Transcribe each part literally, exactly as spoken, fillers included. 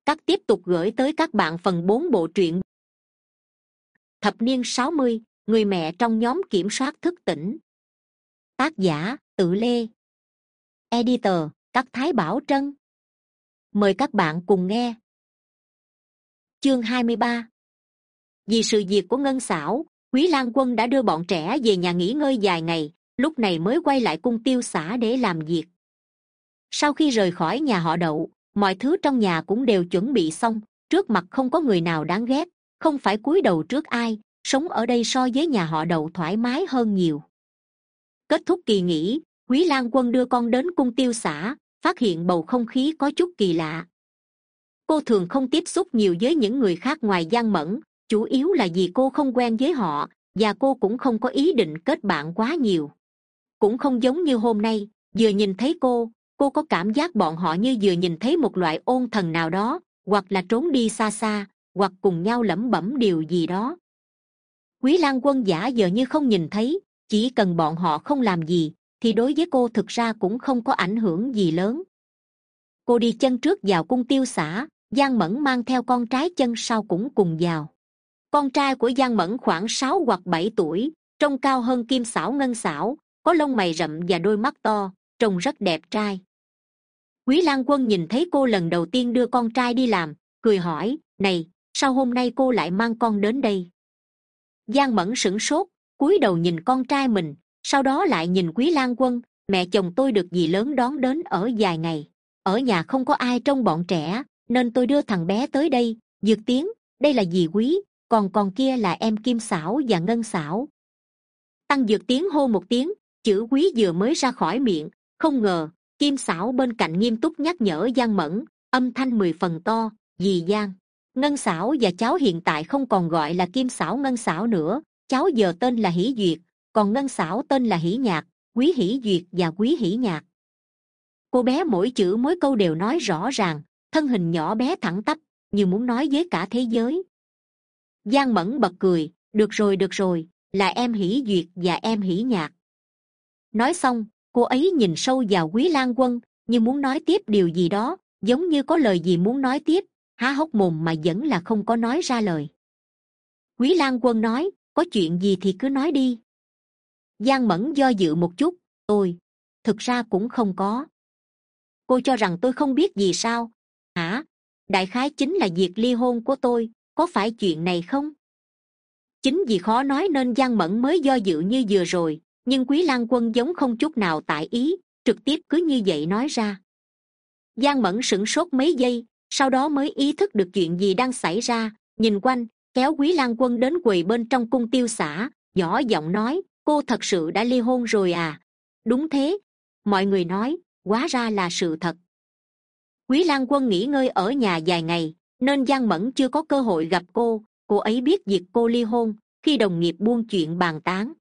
Cắt tiếp tục gửi tới các bạn phần bốn bộ truyện thập niên sáu mươi, người mẹ trong nhóm kiểm soát thức tỉnh. Tác giả Tự Lê. Editor Cắt Thái Bảo Trân. Mời các bạn cùng nghe. Chương hai mươi ba. Vì sự việc của Ngân Xảo, Quý Lang Quân đã đưa bọn trẻ về nhà nghỉ ngơi vài ngày, lúc này mới quay lại cung tiêu xã để làm việc. Sau khi rời khỏi nhà họ Đậu, mọi thứ trong nhà cũng đều chuẩn bị xong, trước mặt không có người nào đáng ghét, không phải cúi đầu trước ai, sống ở đây so với nhà họ Đậu thoải mái hơn nhiều. Kết thúc kỳ nghỉ, Quý Lang Quân đưa con đến cung tiêu xã, phát hiện bầu không khí có chút kỳ lạ. Cô thường không tiếp xúc nhiều với những người khác ngoài Giang Mẫn, chủ yếu là vì cô không quen với họ, và cô cũng không có ý định kết bạn quá nhiều. Cũng không giống như hôm nay, vừa nhìn thấy cô, cô có cảm giác bọn họ như vừa nhìn thấy một loại ôn thần nào đó, hoặc là trốn đi xa xa, hoặc cùng nhau lẩm bẩm điều gì đó. Quý Lang Quân giả vờ như không nhìn thấy, chỉ cần bọn họ không làm gì, thì đối với cô thực ra cũng không có ảnh hưởng gì lớn. Cô đi chân trước vào cung tiêu xã, Giang Mẫn mang theo con trai chân sau cũng cùng vào. Con trai của Giang Mẫn khoảng sáu hoặc bảy tuổi, trông cao hơn Kim Xảo Ngân Xảo, có lông mày rậm và đôi mắt to, trông rất đẹp trai. Quý Lang Quân nhìn thấy cô lần đầu tiên đưa con trai đi làm, cười hỏi, này, sao hôm nay cô lại mang con đến đây? Giang Mẫn sửng sốt, cúi đầu nhìn con trai mình, sau đó lại nhìn Quý Lang Quân, mẹ chồng tôi được dì lớn đón đến ở vài ngày. Ở nhà không có ai trông bọn trẻ, nên tôi đưa thằng bé tới đây. Dược Tiến, đây là dì Quý, còn còn kia là em Kim Xảo và Ngân Xảo. Tăng Dược Tiến hô một tiếng, chữ Quý vừa mới ra khỏi miệng, không ngờ Kim Xảo bên cạnh nghiêm túc nhắc nhở Giang Mẫn, âm thanh mười phần to, dì Giang. Ngân Xảo và cháu hiện tại không còn gọi là Kim Xảo Ngân Xảo nữa, cháu giờ tên là Hỷ Duyệt, còn Ngân Xảo tên là Hỷ Nhạc, Quý Hỷ Duyệt và Quý Hỷ Nhạc. Cô bé mỗi chữ mỗi câu đều nói rõ ràng, thân hình nhỏ bé thẳng tắp, như muốn nói với cả thế giới. Giang Mẫn bật cười, được rồi được rồi, là em Hỷ Duyệt và em Hỷ Nhạc. Nói xong, cô ấy nhìn sâu vào Quý Lang Quân, như muốn nói tiếp điều gì đó, giống như có lời gì muốn nói tiếp, há hốc mồm mà vẫn là không có nói ra lời. Quý Lang Quân nói, có chuyện gì thì cứ nói đi. Giang Mẫn do dự một chút, tôi, thực ra cũng không có. Cô cho rằng tôi không biết gì sao? Hả? Đại khái chính là việc ly hôn của tôi, có phải chuyện này không? Chính vì khó nói nên Giang Mẫn mới do dự như vừa rồi, nhưng Quý Lang Quân giống không chút nào tại ý, trực tiếp cứ như vậy nói ra. Giang Mẫn sửng sốt mấy giây, sau đó mới ý thức được chuyện gì đang xảy ra, nhìn quanh, kéo Quý Lang Quân đến quầy bên trong cung tiêu xã, nhỏ giọng nói, cô thật sự đã ly hôn rồi à? Đúng thế, mọi người nói, hóa ra là sự thật. Quý Lang Quân nghỉ ngơi ở nhà vài ngày, nên Giang Mẫn chưa có cơ hội gặp cô, cô ấy biết việc cô ly hôn, khi đồng nghiệp buôn chuyện bàn tán.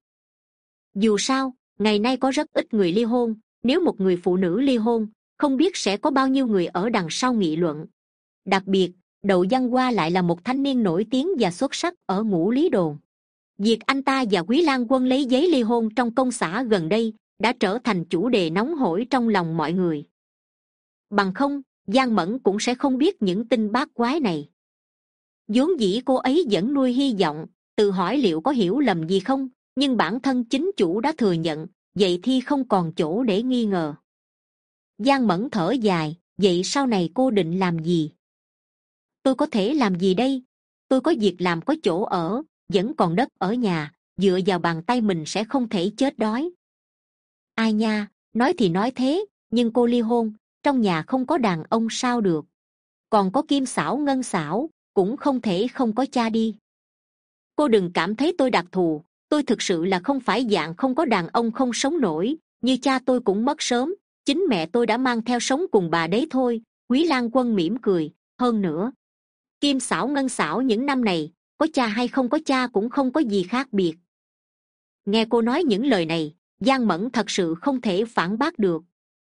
Dù sao, ngày nay có rất ít người ly hôn, nếu một người phụ nữ ly hôn, không biết sẽ có bao nhiêu người ở đằng sau nghị luận. Đặc biệt, Đậu Văn Hoa lại là một thanh niên nổi tiếng và xuất sắc ở Ngũ Lý Đồn. Việc anh ta và Quý Lang Quân lấy giấy ly hôn trong công xã gần đây đã trở thành chủ đề nóng hổi trong lòng mọi người. Bằng không, Giang Mẫn cũng sẽ không biết những tin bát quái này. Vốn dĩ cô ấy vẫn nuôi hy vọng, tự hỏi liệu có hiểu lầm gì không, nhưng bản thân chính chủ đã thừa nhận, vậy thì không còn chỗ để nghi ngờ. Giang Mẫn thở dài, vậy sau này cô định làm gì? Tôi có thể làm gì đây? Tôi có việc làm, có chỗ ở, vẫn còn đất ở nhà, dựa vào bàn tay mình sẽ không thể chết đói. Ai nha, nói thì nói thế, nhưng cô ly hôn, trong nhà không có đàn ông sao được? Còn có Kim Xảo Ngân Xảo, cũng không thể không có cha đi. Cô đừng cảm thấy tôi đặc thù, tôi thực sự là không phải dạng không có đàn ông không sống nổi, như cha tôi cũng mất sớm, chính mẹ tôi đã mang theo sống cùng bà đấy thôi. Quý Lang Quân mỉm cười, hơn nữa, Kim Xảo Ngân Xảo những năm này, có cha hay không có cha cũng không có gì khác biệt. Nghe cô nói những lời này, Giang Mẫn thật sự không thể phản bác được.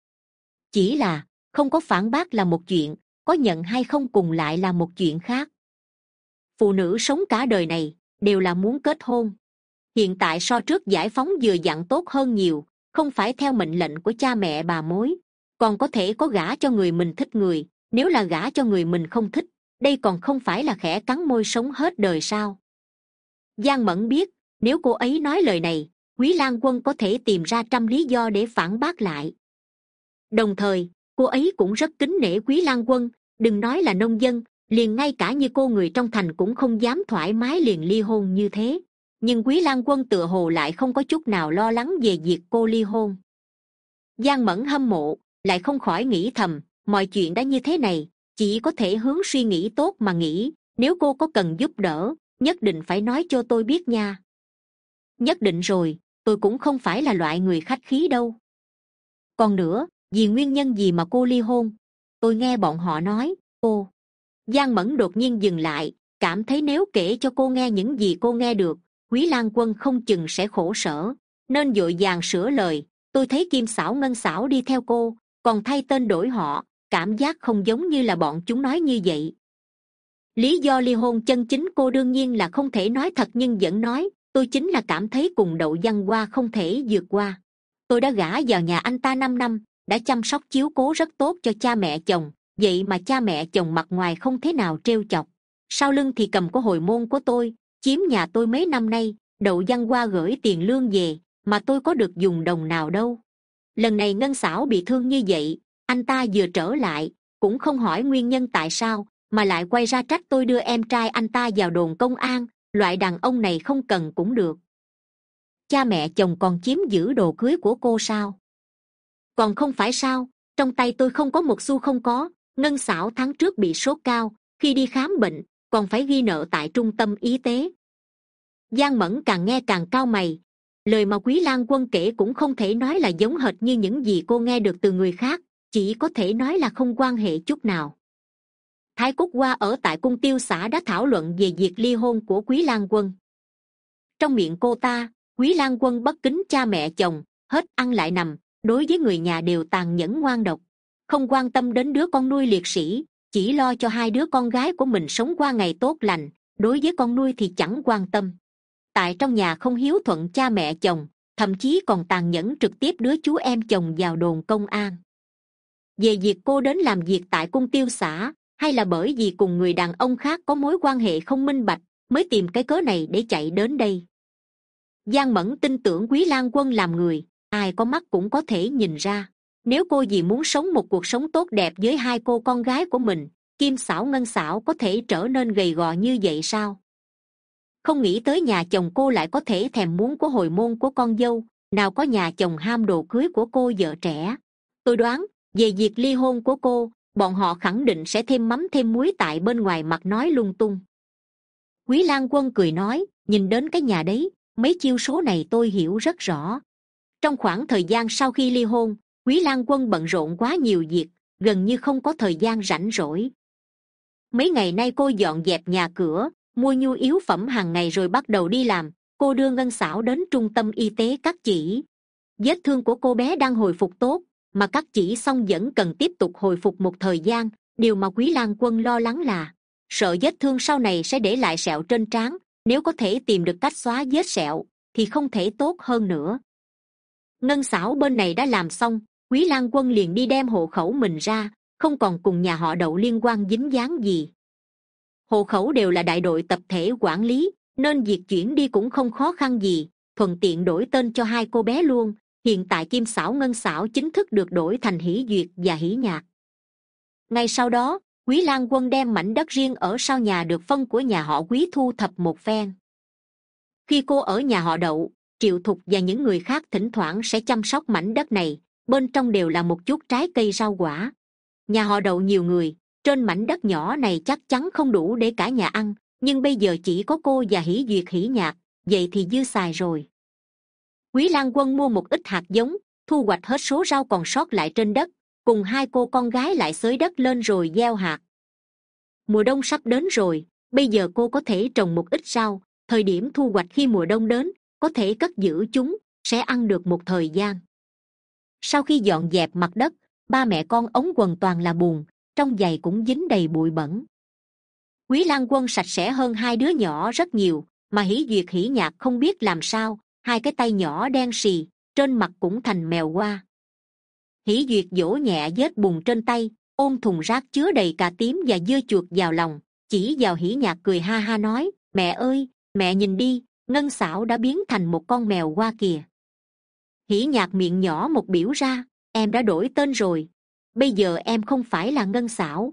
Chỉ là, không có phản bác là một chuyện, có nhận hay không cùng lại là một chuyện khác. Phụ nữ sống cả đời này, đều là muốn kết hôn. Hiện tại so trước giải phóng vừa dặn tốt hơn nhiều, không phải theo mệnh lệnh của cha mẹ bà mối, còn có thể có gả cho người mình thích người, nếu là gả cho người mình không thích, đây còn không phải là khẽ cắn môi sống hết đời sao? Giang Mẫn biết nếu cô ấy nói lời này, Quý Lang Quân có thể tìm ra trăm lý do để phản bác lại. Đồng thời cô ấy cũng rất kính nể Quý Lang Quân, đừng nói là nông dân, liền ngay cả như cô người trong thành cũng không dám thoải mái liền ly hôn như thế. Nhưng Quý Lang Quân tựa hồ lại không có chút nào lo lắng về việc cô ly hôn. Giang Mẫn hâm mộ, lại không khỏi nghĩ thầm, mọi chuyện đã như thế này, chỉ có thể hướng suy nghĩ tốt mà nghĩ, nếu cô có cần giúp đỡ, nhất định phải nói cho tôi biết nha. Nhất định rồi, tôi cũng không phải là loại người khách khí đâu. Còn nữa, vì nguyên nhân gì mà cô ly hôn? Tôi nghe bọn họ nói, cô... Giang Mẫn đột nhiên dừng lại, cảm thấy nếu kể cho cô nghe những gì cô nghe được, Quý Lang Quân không chừng sẽ khổ sở, nên vội vàng sửa lời. Tôi thấy Kim Xảo Ngân Xảo đi theo cô, còn thay tên đổi họ, cảm giác không giống như là bọn chúng nói như vậy. Lý do ly hôn chân chính cô đương nhiên là không thể nói thật, nhưng vẫn nói, tôi chính là cảm thấy cùng Đậu Văn Hoa không thể vượt qua. Tôi đã gả vào nhà anh ta năm năm, đã chăm sóc chiếu cố rất tốt cho cha mẹ chồng, vậy mà cha mẹ chồng mặt ngoài không thế nào trêu chọc, sau lưng thì cầm có hồi môn của tôi, chiếm nhà tôi mấy năm nay. Đậu Văn Hoa gửi tiền lương về, mà tôi có được dùng đồng nào đâu. Lần này Ngân Xảo bị thương như vậy, anh ta vừa trở lại cũng không hỏi nguyên nhân tại sao, mà lại quay ra trách tôi đưa em trai anh ta vào đồn công an. Loại đàn ông này không cần cũng được. Cha mẹ chồng còn chiếm giữ đồ cưới của cô sao? Còn không phải sao, trong tay tôi không có một xu không có. Ngân Xảo tháng trước bị sốt cao, khi đi khám bệnh còn phải ghi nợ tại trung tâm y tế. Giang Mẫn càng nghe càng cau mày, lời mà Quý Lang Quân kể cũng không thể nói là giống hệt như những gì cô nghe được từ người khác, chỉ có thể nói là không quan hệ chút nào. Thái Cúc Hoa ở tại cung tiêu xã đã thảo luận về việc ly hôn của Quý Lang Quân. Trong miệng cô ta, Quý Lang Quân bất kính cha mẹ chồng, hết ăn lại nằm, đối với người nhà đều tàn nhẫn ngoan độc, không quan tâm đến đứa con nuôi liệt sĩ, chỉ lo cho hai đứa con gái của mình sống qua ngày tốt lành, đối với con nuôi thì chẳng quan tâm. Tại trong nhà không hiếu thuận cha mẹ chồng, thậm chí còn tàn nhẫn trực tiếp đứa chú em chồng vào đồn công an. Về việc cô đến làm việc tại cung tiêu xã, hay là bởi vì cùng người đàn ông khác có mối quan hệ không minh bạch, mới tìm cái cớ này để chạy đến đây. Giang Mẫn tin tưởng Quý Lang Quân làm người, ai có mắt cũng có thể nhìn ra. Nếu cô vì muốn sống một cuộc sống tốt đẹp với hai cô con gái của mình, Kim Xảo Ngân Xảo có thể trở nên gầy gò như vậy sao? Không nghĩ tới nhà chồng cô lại có thể thèm muốn của hồi môn của con dâu, nào có nhà chồng ham đồ cưới của cô vợ trẻ. Tôi đoán về việc ly hôn của cô, bọn họ khẳng định sẽ thêm mắm thêm muối tại bên ngoài mặt nói lung tung. Quý Lang Quân cười nói, nhìn đến cái nhà đấy, mấy chiêu số này tôi hiểu rất rõ. Trong khoảng thời gian sau khi ly hôn, Quý Lang Quân bận rộn quá nhiều việc, gần như không có thời gian rảnh rỗi. Mấy ngày nay cô dọn dẹp nhà cửa, mua nhu yếu phẩm hàng ngày rồi bắt đầu đi làm. Cô đưa Ngân Xảo đến trung tâm y tế cắt chỉ. Vết thương của cô bé đang hồi phục tốt, mà cắt chỉ xong vẫn cần tiếp tục hồi phục một thời gian. Điều mà Quý Lang Quân lo lắng là sợ vết thương sau này sẽ để lại sẹo trên trán, nếu có thể tìm được cách xóa vết sẹo thì không thể tốt hơn nữa. Ngân Xảo bên này đã làm xong, Quý Lang Quân liền đi đem hộ khẩu mình ra, không còn cùng nhà họ Đậu liên quan dính dáng gì. Hộ khẩu đều là đại đội tập thể quản lý, nên việc chuyển đi cũng không khó khăn gì, thuận tiện đổi tên cho hai cô bé luôn. Hiện tại Kim Xảo Ngân Xảo chính thức được đổi thành Hỷ Duyệt và Hỷ Nhạc. Ngay sau đó, Quý Lang Quân đem mảnh đất riêng ở sau nhà được phân của nhà họ Quý thu thập một phen. Khi cô ở nhà họ Đậu, Triệu Thục và những người khác thỉnh thoảng sẽ chăm sóc mảnh đất này, bên trong đều là một chút trái cây rau quả. Nhà họ Đậu nhiều người, trên mảnh đất nhỏ này chắc chắn không đủ để cả nhà ăn, nhưng bây giờ chỉ có cô và Hỷ Duyệt Hỷ Nhạc, vậy thì dư xài rồi. Quý Lang Quân mua một ít hạt giống, thu hoạch hết số rau còn sót lại trên đất, cùng hai cô con gái lại xới đất lên rồi gieo hạt. Mùa đông sắp đến rồi, bây giờ cô có thể trồng một ít rau, thời điểm thu hoạch khi mùa đông đến, có thể cất giữ chúng, sẽ ăn được một thời gian. Sau khi dọn dẹp mặt đất, ba mẹ con ống quần toàn là bùn, trong giày cũng dính đầy bụi bẩn. Quý Lang Quân sạch sẽ hơn hai đứa nhỏ rất nhiều, mà Hỷ Duyệt Hỷ Nhạc không biết làm sao, hai cái tay nhỏ đen xì, trên mặt cũng thành mèo hoa. Hỷ Duyệt vỗ nhẹ vết bùn trên tay, ôm thùng rác chứa đầy cà tím và dưa chuột vào lòng, chỉ vào Hỉ Nhạc cười ha ha nói: Mẹ ơi, mẹ nhìn đi, Ngân Xảo đã biến thành một con mèo hoa kìa. Hỉ Nhạc miệng nhỏ một biểu ra: Em đã đổi tên rồi, bây giờ em không phải là Ngân Xảo.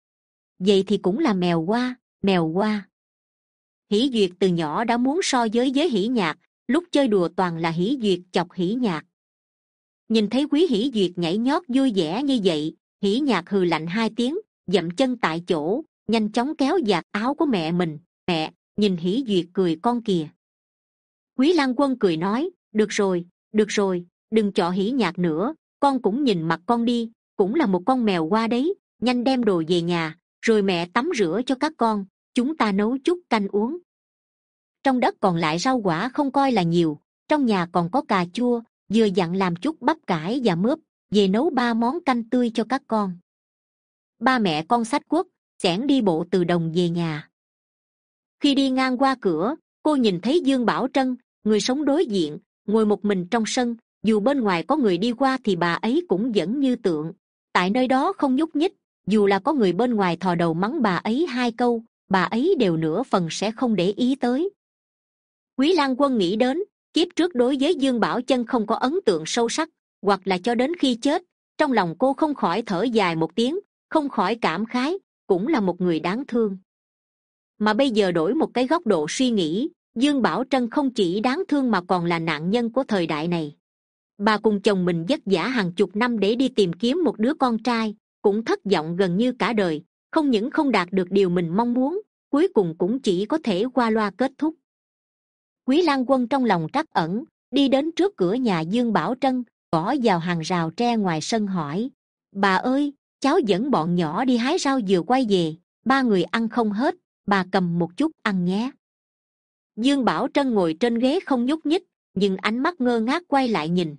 Vậy thì cũng là mèo hoa, mèo hoa. Hỉ Duyệt từ nhỏ đã muốn so giới với Hỉ Nhạc, lúc chơi đùa toàn là Hỉ Duyệt chọc Hỉ Nhạc. Nhìn thấy Quý Hỉ Duyệt nhảy nhót vui vẻ như vậy, Hỉ Nhạc hừ lạnh hai tiếng, dậm chân tại chỗ, nhanh chóng kéo giạt áo của mẹ mình. Mẹ, nhìn Hỉ Duyệt cười con kìa. Quý Lang Quân cười nói: Được rồi, được rồi, đừng chọ Hỉ Nhạc nữa, con cũng nhìn mặt con đi, cũng là một con mèo hoa đấy. Nhanh đem đồ về nhà, rồi mẹ tắm rửa cho các con, chúng ta nấu chút canh uống. Trong đất còn lại rau quả không coi là nhiều, trong nhà còn có cà chua, vừa dặn làm chút bắp cải và mướp, về nấu ba món canh tươi cho các con. Ba mẹ con xách cuốc xẻng đi bộ từ đồng về nhà. Khi đi ngang qua cửa, cô nhìn thấy Dương Bảo Trân, người sống đối diện, ngồi một mình trong sân. Dù bên ngoài có người đi qua thì bà ấy cũng vẫn như tượng, tại nơi đó không nhúc nhích. Dù là có người bên ngoài thò đầu mắng bà ấy hai câu, bà ấy đều nửa phần sẽ không để ý tới. Quý Lang Quân nghĩ đến kiếp trước đối với Dương Bảo Trân không có ấn tượng sâu sắc, hoặc là cho đến khi chết, trong lòng cô không khỏi thở dài một tiếng, không khỏi cảm khái, cũng là một người đáng thương. Mà bây giờ đổi một cái góc độ suy nghĩ, Dương Bảo Trân không chỉ đáng thương mà còn là nạn nhân của thời đại này. Bà cùng chồng mình vất vả hàng chục năm để đi tìm kiếm một đứa con trai, cũng thất vọng gần như cả đời, không những không đạt được điều mình mong muốn, cuối cùng cũng chỉ có thể qua loa kết thúc. Quý Lang Quân trong lòng trắc ẩn, đi đến trước cửa nhà Dương Bảo Trân, gõ vào hàng rào tre ngoài sân hỏi: Bà ơi, cháu dẫn bọn nhỏ đi hái rau vừa quay về, ba người ăn không hết, bà cầm một chút ăn nhé. Dương Bảo Trân ngồi trên ghế không nhúc nhích, nhưng ánh mắt ngơ ngác quay lại nhìn.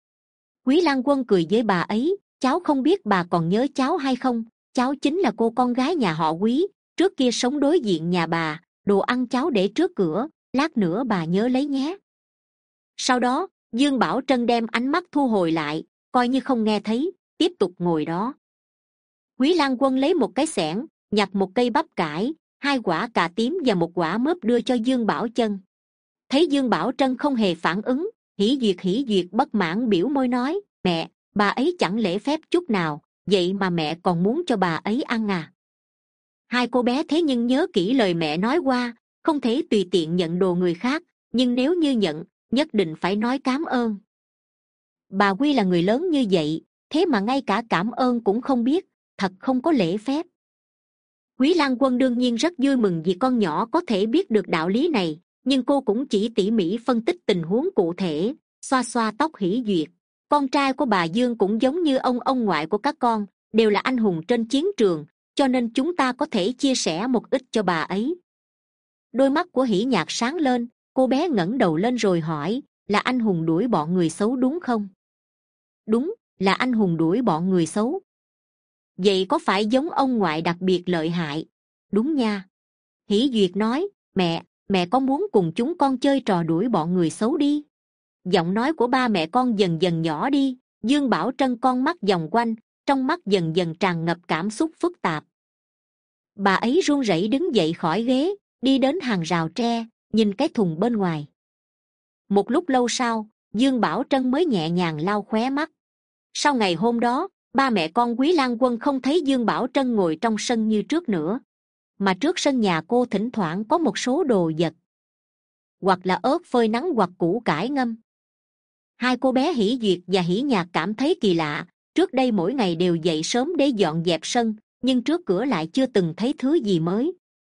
Quý Lang Quân cười với bà ấy: Cháu không biết bà còn nhớ cháu hay không, cháu chính là cô con gái nhà họ Quý, trước kia sống đối diện nhà bà, đồ ăn cháu để trước cửa, lát nữa bà nhớ lấy nhé. Sau đó, Dương Bảo Trân đem ánh mắt thu hồi lại, coi như không nghe thấy, tiếp tục ngồi đó. Quý Lang Quân lấy một cái xẻng, nhặt một cây bắp cải, hai quả cà tím và một quả mướp đưa cho Dương Bảo Trân. Thấy Dương Bảo Trân không hề phản ứng, Hỉ Duyệt Hỉ Duyệt bất mãn biểu môi nói: Mẹ, bà ấy chẳng lễ phép chút nào, vậy mà mẹ còn muốn cho bà ấy ăn à? Hai cô bé thế nhưng nhớ kỹ lời mẹ nói qua, không thể tùy tiện nhận đồ người khác, nhưng nếu như nhận, nhất định phải nói cám ơn. Bà Quy là người lớn như vậy, thế mà ngay cả cảm ơn cũng không biết, thật không có lễ phép. Quý Lang Quân đương nhiên rất vui mừng vì con nhỏ có thể biết được đạo lý này, nhưng cô cũng chỉ tỉ mỉ phân tích tình huống cụ thể, xoa xoa tóc Hỉ Duyệt. Con trai của bà Dương cũng giống như ông ông ngoại của các con, đều là anh hùng trên chiến trường, cho nên chúng ta có thể chia sẻ một ít cho bà ấy. Đôi mắt của Hỉ Nhạc sáng lên, cô bé ngẩng đầu lên rồi hỏi: Là anh hùng đuổi bọn người xấu đúng không? Đúng, là anh hùng đuổi bọn người xấu. Vậy có phải giống ông ngoại đặc biệt lợi hại? Đúng nha. Hỉ Duyệt nói: Mẹ, mẹ có muốn cùng chúng con chơi trò đuổi bọn người xấu đi? Giọng nói của ba mẹ con dần dần nhỏ đi. Dương Bảo Trân con mắt vòng quanh, trong mắt dần dần tràn ngập cảm xúc phức tạp. Bà ấy run rẩy đứng dậy khỏi ghế, đi đến hàng rào tre, nhìn cái thùng bên ngoài. Một lúc lâu sau, Dương Bảo Trân mới nhẹ nhàng lau khóe mắt. Sau ngày hôm đó, ba mẹ con Quý Lang Quân không thấy Dương Bảo Trân ngồi trong sân như trước nữa, mà trước sân nhà cô thỉnh thoảng có một số đồ vật, hoặc là ớt phơi nắng hoặc củ cải ngâm. Hai cô bé Hỉ Duyệt và Hỉ Nhạc cảm thấy kỳ lạ, trước đây mỗi ngày đều dậy sớm để dọn dẹp sân, nhưng trước cửa lại chưa từng thấy thứ gì mới.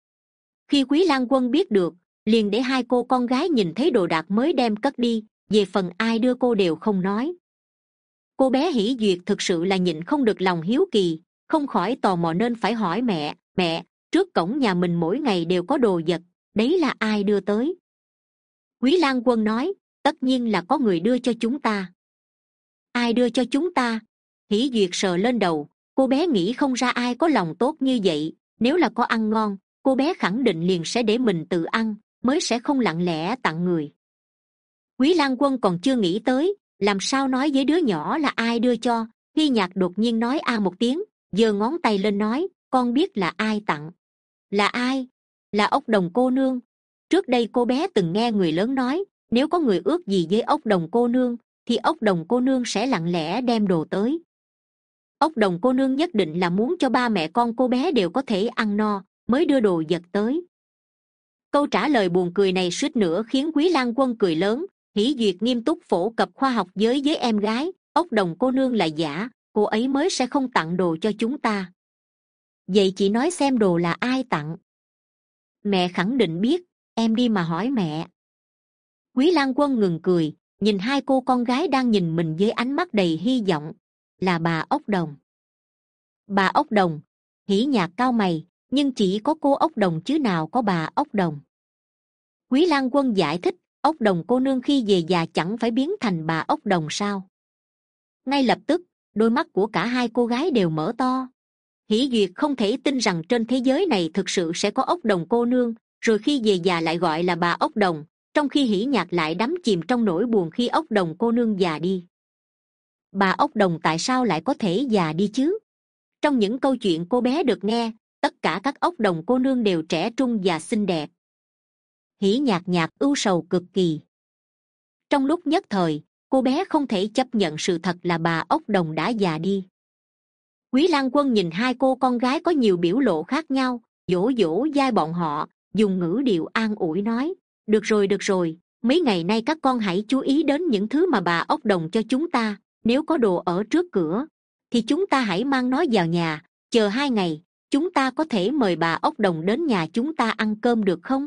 Khi Quý Lang Quân biết được, liền để hai cô con gái nhìn thấy đồ đạc mới đem cất đi, về phần ai đưa cô đều không nói. Cô bé Hỉ Duyệt thực sự là nhịn không được lòng hiếu kỳ, không khỏi tò mò nên phải hỏi mẹ: Mẹ, trước cổng nhà mình mỗi ngày đều có đồ vật, đấy là ai đưa tới? Quý Lang Quân nói: Tất nhiên là có người đưa cho chúng ta. Ai đưa cho chúng ta? Hỉ Duyệt sờ lên đầu, cô bé nghĩ không ra ai có lòng tốt như vậy, nếu là có ăn ngon, cô bé khẳng định liền sẽ để mình tự ăn, mới sẽ không lặng lẽ tặng người. Quý Lang Quân còn chưa nghĩ tới làm sao nói với đứa nhỏ là ai đưa cho, Hy Nhạc đột nhiên nói a một tiếng, giơ ngón tay lên nói: Con biết là ai tặng. Là ai? Là ốc đồng cô nương. Trước đây cô bé từng nghe người lớn nói, nếu có người ước gì với ốc đồng cô nương thì ốc đồng cô nương sẽ lặng lẽ đem đồ tới. Ốc đồng cô nương nhất định là muốn cho ba mẹ con cô bé đều có thể ăn no mới đưa đồ vật tới. Câu trả lời buồn cười này suýt nữa khiến Quý Lang Quân cười lớn. Hỷ Duyệt nghiêm túc phổ cập khoa học giới với em gái, ốc đồng cô nương là giả, cô ấy mới sẽ không tặng đồ cho chúng ta. Vậy chị nói xem đồ là ai tặng? Mẹ khẳng định biết, em đi mà hỏi mẹ. Quý Lang Quân ngừng cười, nhìn hai cô con gái đang nhìn mình với ánh mắt đầy hy vọng. Là bà ốc đồng. Bà ốc đồng? Hỷ Nhạc cau mày, nhưng chỉ có cô ốc đồng chứ nào có bà ốc đồng. Quý Lang Quân giải thích, ốc đồng cô nương khi về già chẳng phải biến thành bà ốc đồng sao? Ngay lập tức, đôi mắt của cả hai cô gái đều mở to. Hỷ Duyệt không thể tin rằng trên thế giới này thực sự sẽ có ốc đồng cô nương, rồi khi về già lại gọi là bà ốc đồng, trong khi Hỷ Nhạc lại đắm chìm trong nỗi buồn khi ốc đồng cô nương già đi. Bà ốc đồng tại sao lại có thể già đi chứ? Trong những câu chuyện cô bé được nghe, tất cả các ốc đồng cô nương đều trẻ trung và xinh đẹp. Hỷ Nhạc nhạc ưu sầu cực kỳ. Trong lúc nhất thời, cô bé không thể chấp nhận sự thật là bà ốc đồng đã già đi. Quý Lang Quân nhìn hai cô con gái có nhiều biểu lộ khác nhau, dỗ dỗ vai bọn họ, dùng ngữ điệu an ủi nói, được rồi được rồi, mấy ngày nay các con hãy chú ý đến những thứ mà bà ốc đồng cho chúng ta. Nếu có đồ ở trước cửa thì chúng ta hãy mang nó vào nhà, chờ hai ngày chúng ta có thể mời bà ốc đồng đến nhà chúng ta ăn cơm được không?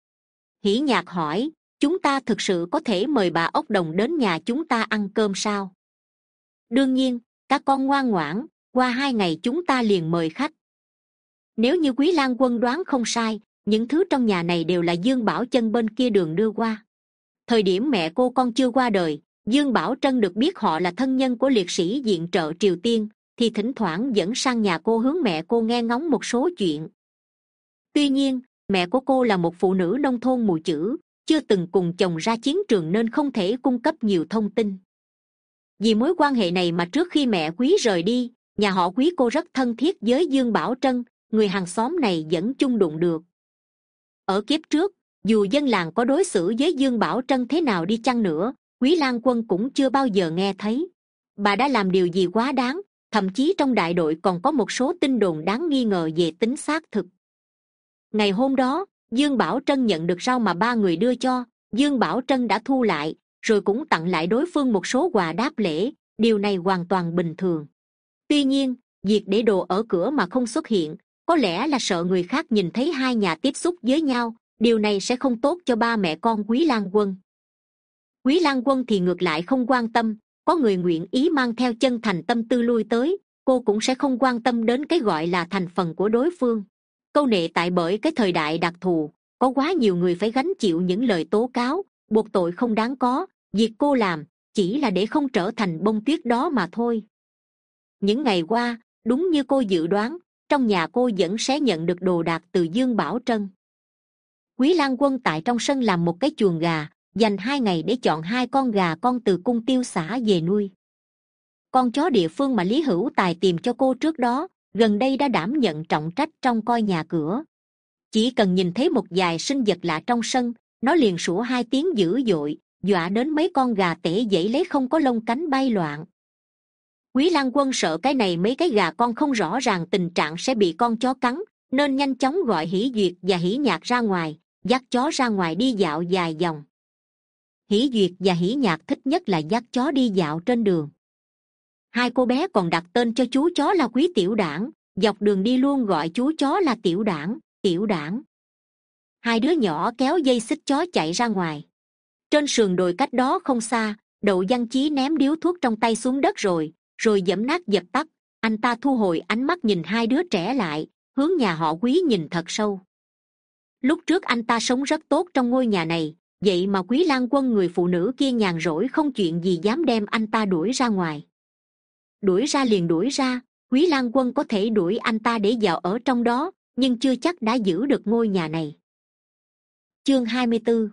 Hỷ Nhạc hỏi, chúng ta thực sự có thể mời bà ốc đồng đến nhà chúng ta ăn cơm sao? Đương nhiên, các con ngoan ngoãn, qua hai ngày chúng ta liền mời khách. Nếu như Quý Lang Quân đoán không sai, những thứ trong nhà này đều là Dương Bảo Chân bên kia đường đưa qua. Thời điểm mẹ cô con chưa qua đời, Dương Bảo Trân được biết họ là thân nhân của liệt sĩ viện trợ Triều Tiên, thì thỉnh thoảng dẫn sang nhà cô hướng mẹ cô nghe ngóng một số chuyện. Tuy nhiên, mẹ của cô là một phụ nữ nông thôn mù chữ, chưa từng cùng chồng ra chiến trường nên không thể cung cấp nhiều thông tin. Vì mối quan hệ này mà trước khi mẹ Quý rời đi, nhà họ Quý cô rất thân thiết với Dương Bảo Trân, người hàng xóm này vẫn chung đụng được. Ở kiếp trước, dù dân làng có đối xử với Dương Bảo Trân thế nào đi chăng nữa, Quý Lang Quân cũng chưa bao giờ nghe thấy bà đã làm điều gì quá đáng, thậm chí trong đại đội còn có một số tin đồn đáng nghi ngờ về tính xác thực. Ngày hôm đó, Dương Bảo Trân nhận được rau mà ba người đưa cho, Dương Bảo Trân đã thu lại, rồi cũng tặng lại đối phương một số quà đáp lễ, điều này hoàn toàn bình thường. Tuy nhiên, việc để đồ ở cửa mà không xuất hiện, có lẽ là sợ người khác nhìn thấy hai nhà tiếp xúc với nhau, điều này sẽ không tốt cho ba mẹ con Quý Lang Quân. Quý Lang Quân thì ngược lại không quan tâm, có người nguyện ý mang theo chân thành tâm tư lui tới, cô cũng sẽ không quan tâm đến cái gọi là thành phần của đối phương. Câu nệ tại bởi cái thời đại đặc thù, có quá nhiều người phải gánh chịu những lời tố cáo, buộc tội không đáng có, việc cô làm chỉ là để không trở thành bông tuyết đó mà thôi. Những ngày qua, đúng như cô dự đoán, trong nhà cô vẫn sẽ nhận được đồ đạc từ Dương Bảo Trân. Quý Lang Quân tại trong sân làm một cái chuồng gà, dành hai ngày để chọn hai con gà con từ cung tiêu xã về nuôi. Con chó địa phương mà Lý Hữu Tài tìm cho cô trước đó, gần đây đã đảm nhận trọng trách trông coi nhà cửa. Chỉ cần nhìn thấy một vài sinh vật lạ trong sân, nó liền sủa hai tiếng dữ dội, dọa đến mấy con gà tể dãy lấy không có lông cánh bay loạn. Quý Lang Quân sợ cái này mấy cái gà con không rõ ràng tình trạng sẽ bị con chó cắn, nên nhanh chóng gọi Hỷ Duyệt và Hỷ Nhạc ra ngoài, dắt chó ra ngoài đi dạo vài vòng. Hỷ Duyệt và Hỷ Nhạc thích nhất là dắt chó đi dạo trên đường. Hai cô bé còn đặt tên cho chú chó là Quý Tiểu Đảng, dọc đường đi luôn gọi chú chó là Tiểu Đảng, Tiểu Đảng. Hai đứa nhỏ kéo dây xích chó chạy ra ngoài. Trên sườn đồi cách đó không xa, Đậu Văn Chí ném điếu thuốc trong tay xuống đất rồi, rồi giẫm nát dập tắt. Anh ta thu hồi ánh mắt nhìn hai đứa trẻ lại, hướng nhà họ Quý nhìn thật sâu. Lúc trước anh ta sống rất tốt trong ngôi nhà này, vậy mà Quý Lang Quân người phụ nữ kia nhàn rỗi không chuyện gì dám đem anh ta đuổi ra ngoài. Đuổi ra liền đuổi ra, Quý Lang Quân có thể đuổi anh ta để vào ở trong đó, nhưng chưa chắc đã giữ được ngôi nhà này. Chương hai mươi tư.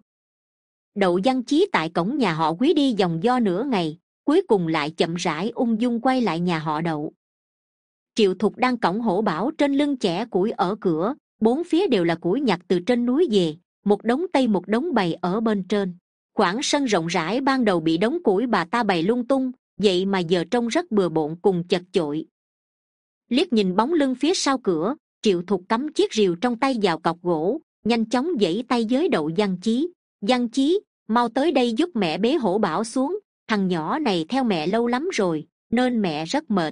Đậu Văn Chí tại cổng nhà họ Quý đi vòng vo nửa ngày, cuối cùng lại chậm rãi ung dung quay lại nhà họ Đậu. Triệu Thục đang cõng hổ bảo trên lưng chẻ củi ở cửa, bốn phía đều là củi nhặt từ trên núi về, một đống tây một đống bày ở bên trên. Khoảng sân rộng rãi ban đầu bị đống củi bà ta bày lung tung, vậy mà giờ trông rất bừa bộn cùng chật chội. Liếc nhìn bóng lưng phía sau cửa, Triệu Thục cắm chiếc rìu trong tay vào cọc gỗ, nhanh chóng giãy tay với Đậu Văn Chí. Văn Chí, mau tới đây giúp mẹ bế Hổ Bảo xuống, thằng nhỏ này theo mẹ lâu lắm rồi nên mẹ rất mệt.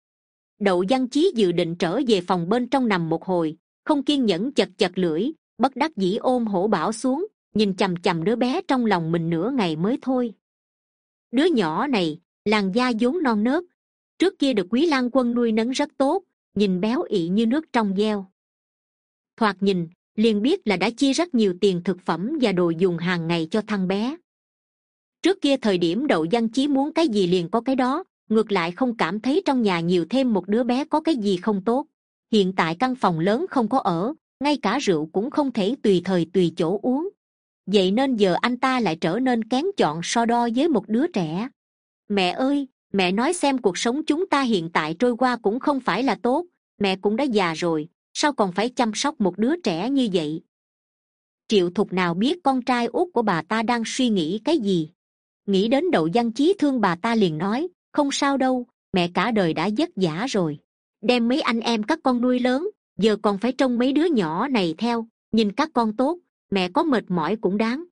Đậu Văn Chí dự định trở về phòng bên trong nằm một hồi, không kiên nhẫn chật chật lưỡi, bất đắc dĩ ôm Hổ Bảo xuống, nhìn chằm chằm đứa bé trong lòng mình nửa ngày mới thôi. Đứa nhỏ này làn da vốn non nớt, trước kia được Quý Lang Quân nuôi nấng rất tốt, nhìn béo ị như nước trong veo. Thoạt nhìn liền biết là đã chia rất nhiều tiền thực phẩm và đồ dùng hàng ngày cho thằng bé. Trước kia thời điểm Đậu Văn Chí muốn cái gì liền có cái đó, ngược lại không cảm thấy trong nhà nhiều thêm một đứa bé có cái gì không tốt. Hiện tại căn phòng lớn không có ở, ngay cả rượu cũng không thể tùy thời tùy chỗ uống, vậy nên giờ anh ta lại trở nên kén chọn so đo với một đứa trẻ. Mẹ ơi, mẹ nói xem cuộc sống chúng ta hiện tại trôi qua cũng không phải là tốt, mẹ cũng đã già rồi, sao còn phải chăm sóc một đứa trẻ như vậy? Triệu Thục nào biết con trai út của bà ta đang suy nghĩ cái gì. Nghĩ đến Đậu Văn Chí thương bà ta liền nói, không sao đâu, mẹ cả đời đã vất vả rồi, đem mấy anh em các con nuôi lớn, giờ còn phải trông mấy đứa nhỏ này theo, nhìn các con tốt, mẹ có mệt mỏi cũng đáng.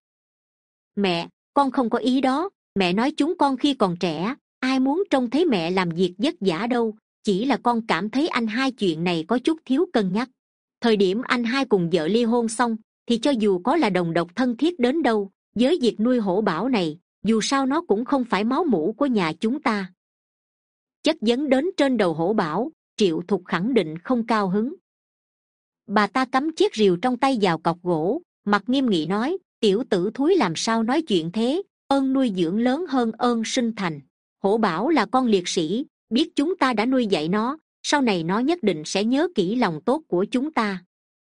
Mẹ, con không có ý đó, mẹ nói chúng con khi còn trẻ, ai muốn trông thấy mẹ làm việc vất vả đâu, chỉ là con cảm thấy anh hai chuyện này có chút thiếu cân nhắc. Thời điểm anh hai cùng vợ ly hôn xong, thì cho dù có là đồng độc thân thiết đến đâu, với việc nuôi Hổ Bảo này, dù sao nó cũng không phải máu mủ của nhà chúng ta. Chất vấn đến trên đầu Hổ Bảo, Triệu Thục khẳng định không cao hứng. Bà ta cắm chiếc rìu trong tay vào cọc gỗ, mặt nghiêm nghị nói, tiểu tử thúi làm sao nói chuyện thế, ơn nuôi dưỡng lớn hơn ơn sinh thành. Hổ Bảo là con liệt sĩ, biết chúng ta đã nuôi dạy nó, sau này nó nhất định sẽ nhớ kỹ lòng tốt của chúng ta.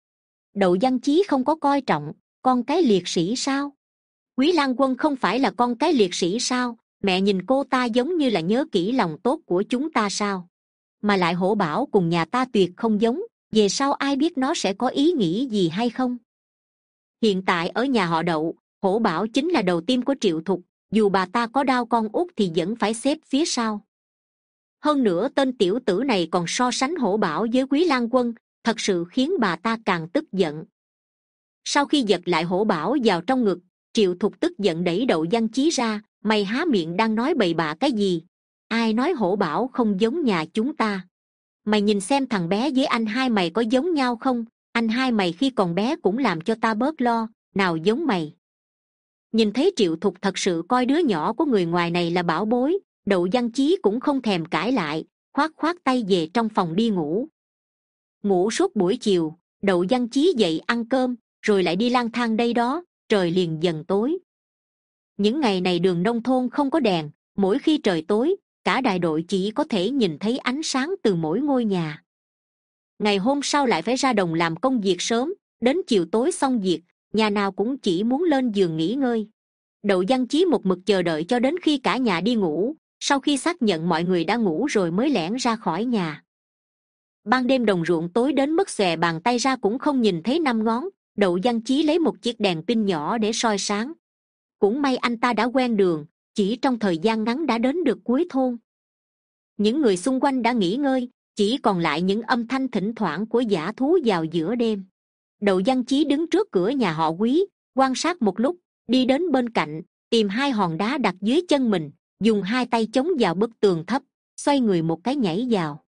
Đậu Văn Chí không có coi trọng con cái liệt sĩ sao? Quý Lang Quân không phải là con cái liệt sĩ sao? Mẹ nhìn cô ta giống như là nhớ kỹ lòng tốt của chúng ta sao? Mà lại Hổ Bảo cùng nhà ta tuyệt không giống, về sau ai biết nó sẽ có ý nghĩ gì hay không? Hiện tại ở nhà họ Đậu, Hổ Bảo chính là đầu tim của Triệu Thục, dù bà ta có đau con út thì vẫn phải xếp phía sau. Hơn nữa tên tiểu tử này còn so sánh Hổ Bảo với Quý Lang Quân, thật sự khiến bà ta càng tức giận. Sau khi giật lại Hổ Bảo vào trong ngực, Triệu Thục tức giận đẩy Đậu Văn Chí ra, mày há miệng đang nói bậy bạ cái gì? Ai nói Hổ Bảo không giống nhà chúng ta? Mày nhìn xem thằng bé với anh hai mày có giống nhau không? Anh hai mày khi còn bé cũng làm cho ta bớt lo, nào giống mày. Nhìn thấy Triệu Thục thật sự coi đứa nhỏ của người ngoài này là bảo bối, Đậu Văn Chí cũng không thèm cãi lại, khoát khoát tay về trong phòng đi ngủ. Ngủ suốt buổi chiều, Đậu Văn Chí dậy ăn cơm, rồi lại đi lang thang đây đó, trời liền dần tối. Những ngày này đường nông thôn không có đèn, mỗi khi trời tối, cả đại đội chỉ có thể nhìn thấy ánh sáng từ mỗi ngôi nhà. Ngày hôm sau lại phải ra đồng làm công việc sớm, đến chiều tối xong việc, nhà nào cũng chỉ muốn lên giường nghỉ ngơi. Đậu Văn Chí một mực chờ đợi cho đến khi cả nhà đi ngủ, sau khi xác nhận mọi người đã ngủ rồi mới lẻn ra khỏi nhà. Ban đêm đồng ruộng tối đến mức xòe bàn tay ra cũng không nhìn thấy năm ngón, Đậu Văn Chí lấy một chiếc đèn pin nhỏ để soi sáng. Cũng may anh ta đã quen đường, chỉ trong thời gian ngắn đã đến được cuối thôn. Những người xung quanh đã nghỉ ngơi, chỉ còn lại những âm thanh thỉnh thoảng của dã thú vào giữa đêm. Đậu Văn Chí đứng trước cửa nhà họ Quý, quan sát một lúc, đi đến bên cạnh, tìm hai hòn đá đặt dưới chân mình, dùng hai tay chống vào bức tường thấp, xoay người một cái nhảy vào.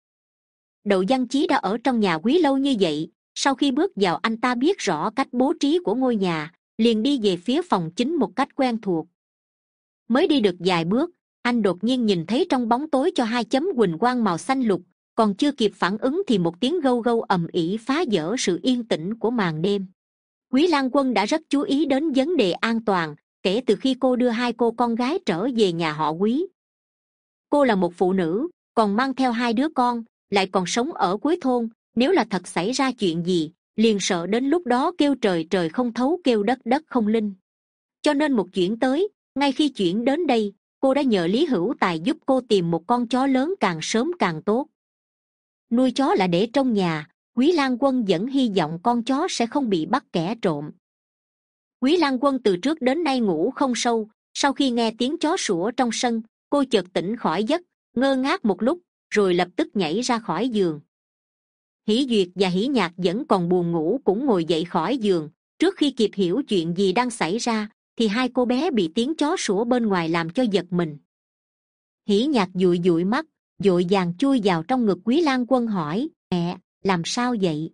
Đậu Văn Chí đã ở trong nhà Quý lâu như vậy, sau khi bước vào anh ta biết rõ cách bố trí của ngôi nhà, liền đi về phía phòng chính một cách quen thuộc. Mới đi được vài bước, anh đột nhiên nhìn thấy trong bóng tối cho hai chấm huỳnh quang màu xanh lục, còn chưa kịp phản ứng thì một tiếng gâu gâu ầm ĩ phá vỡ sự yên tĩnh của màn đêm. Quý Lang Quân đã rất chú ý đến vấn đề an toàn kể từ khi cô đưa hai cô con gái trở về nhà họ Quý. Cô là một phụ nữ, còn mang theo hai đứa con, lại còn sống ở cuối thôn, nếu là thật xảy ra chuyện gì, liền sợ đến lúc đó kêu trời trời không thấu kêu đất đất không linh. Cho nên một chuyển tới, ngay khi chuyển đến đây, cô đã nhờ Lý Hữu Tài giúp cô tìm một con chó lớn càng sớm càng tốt. Nuôi chó là để trong nhà, Quý Lang Quân vẫn hy vọng con chó sẽ không bị bắt kẻ trộm. Quý Lang Quân từ trước đến nay ngủ không sâu, sau khi nghe tiếng chó sủa trong sân, cô chợt tỉnh khỏi giấc, ngơ ngác một lúc rồi lập tức nhảy ra khỏi giường. Hỷ Duyệt và Hỷ Nhạc vẫn còn buồn ngủ cũng ngồi dậy khỏi giường. Trước khi kịp hiểu chuyện gì đang xảy ra thì hai cô bé bị tiếng chó sủa bên ngoài làm cho giật mình. Hỷ Nhạc dụi dụi mắt, vội vàng chui vào trong ngực Quý Lang Quân hỏi: Mẹ, làm sao vậy?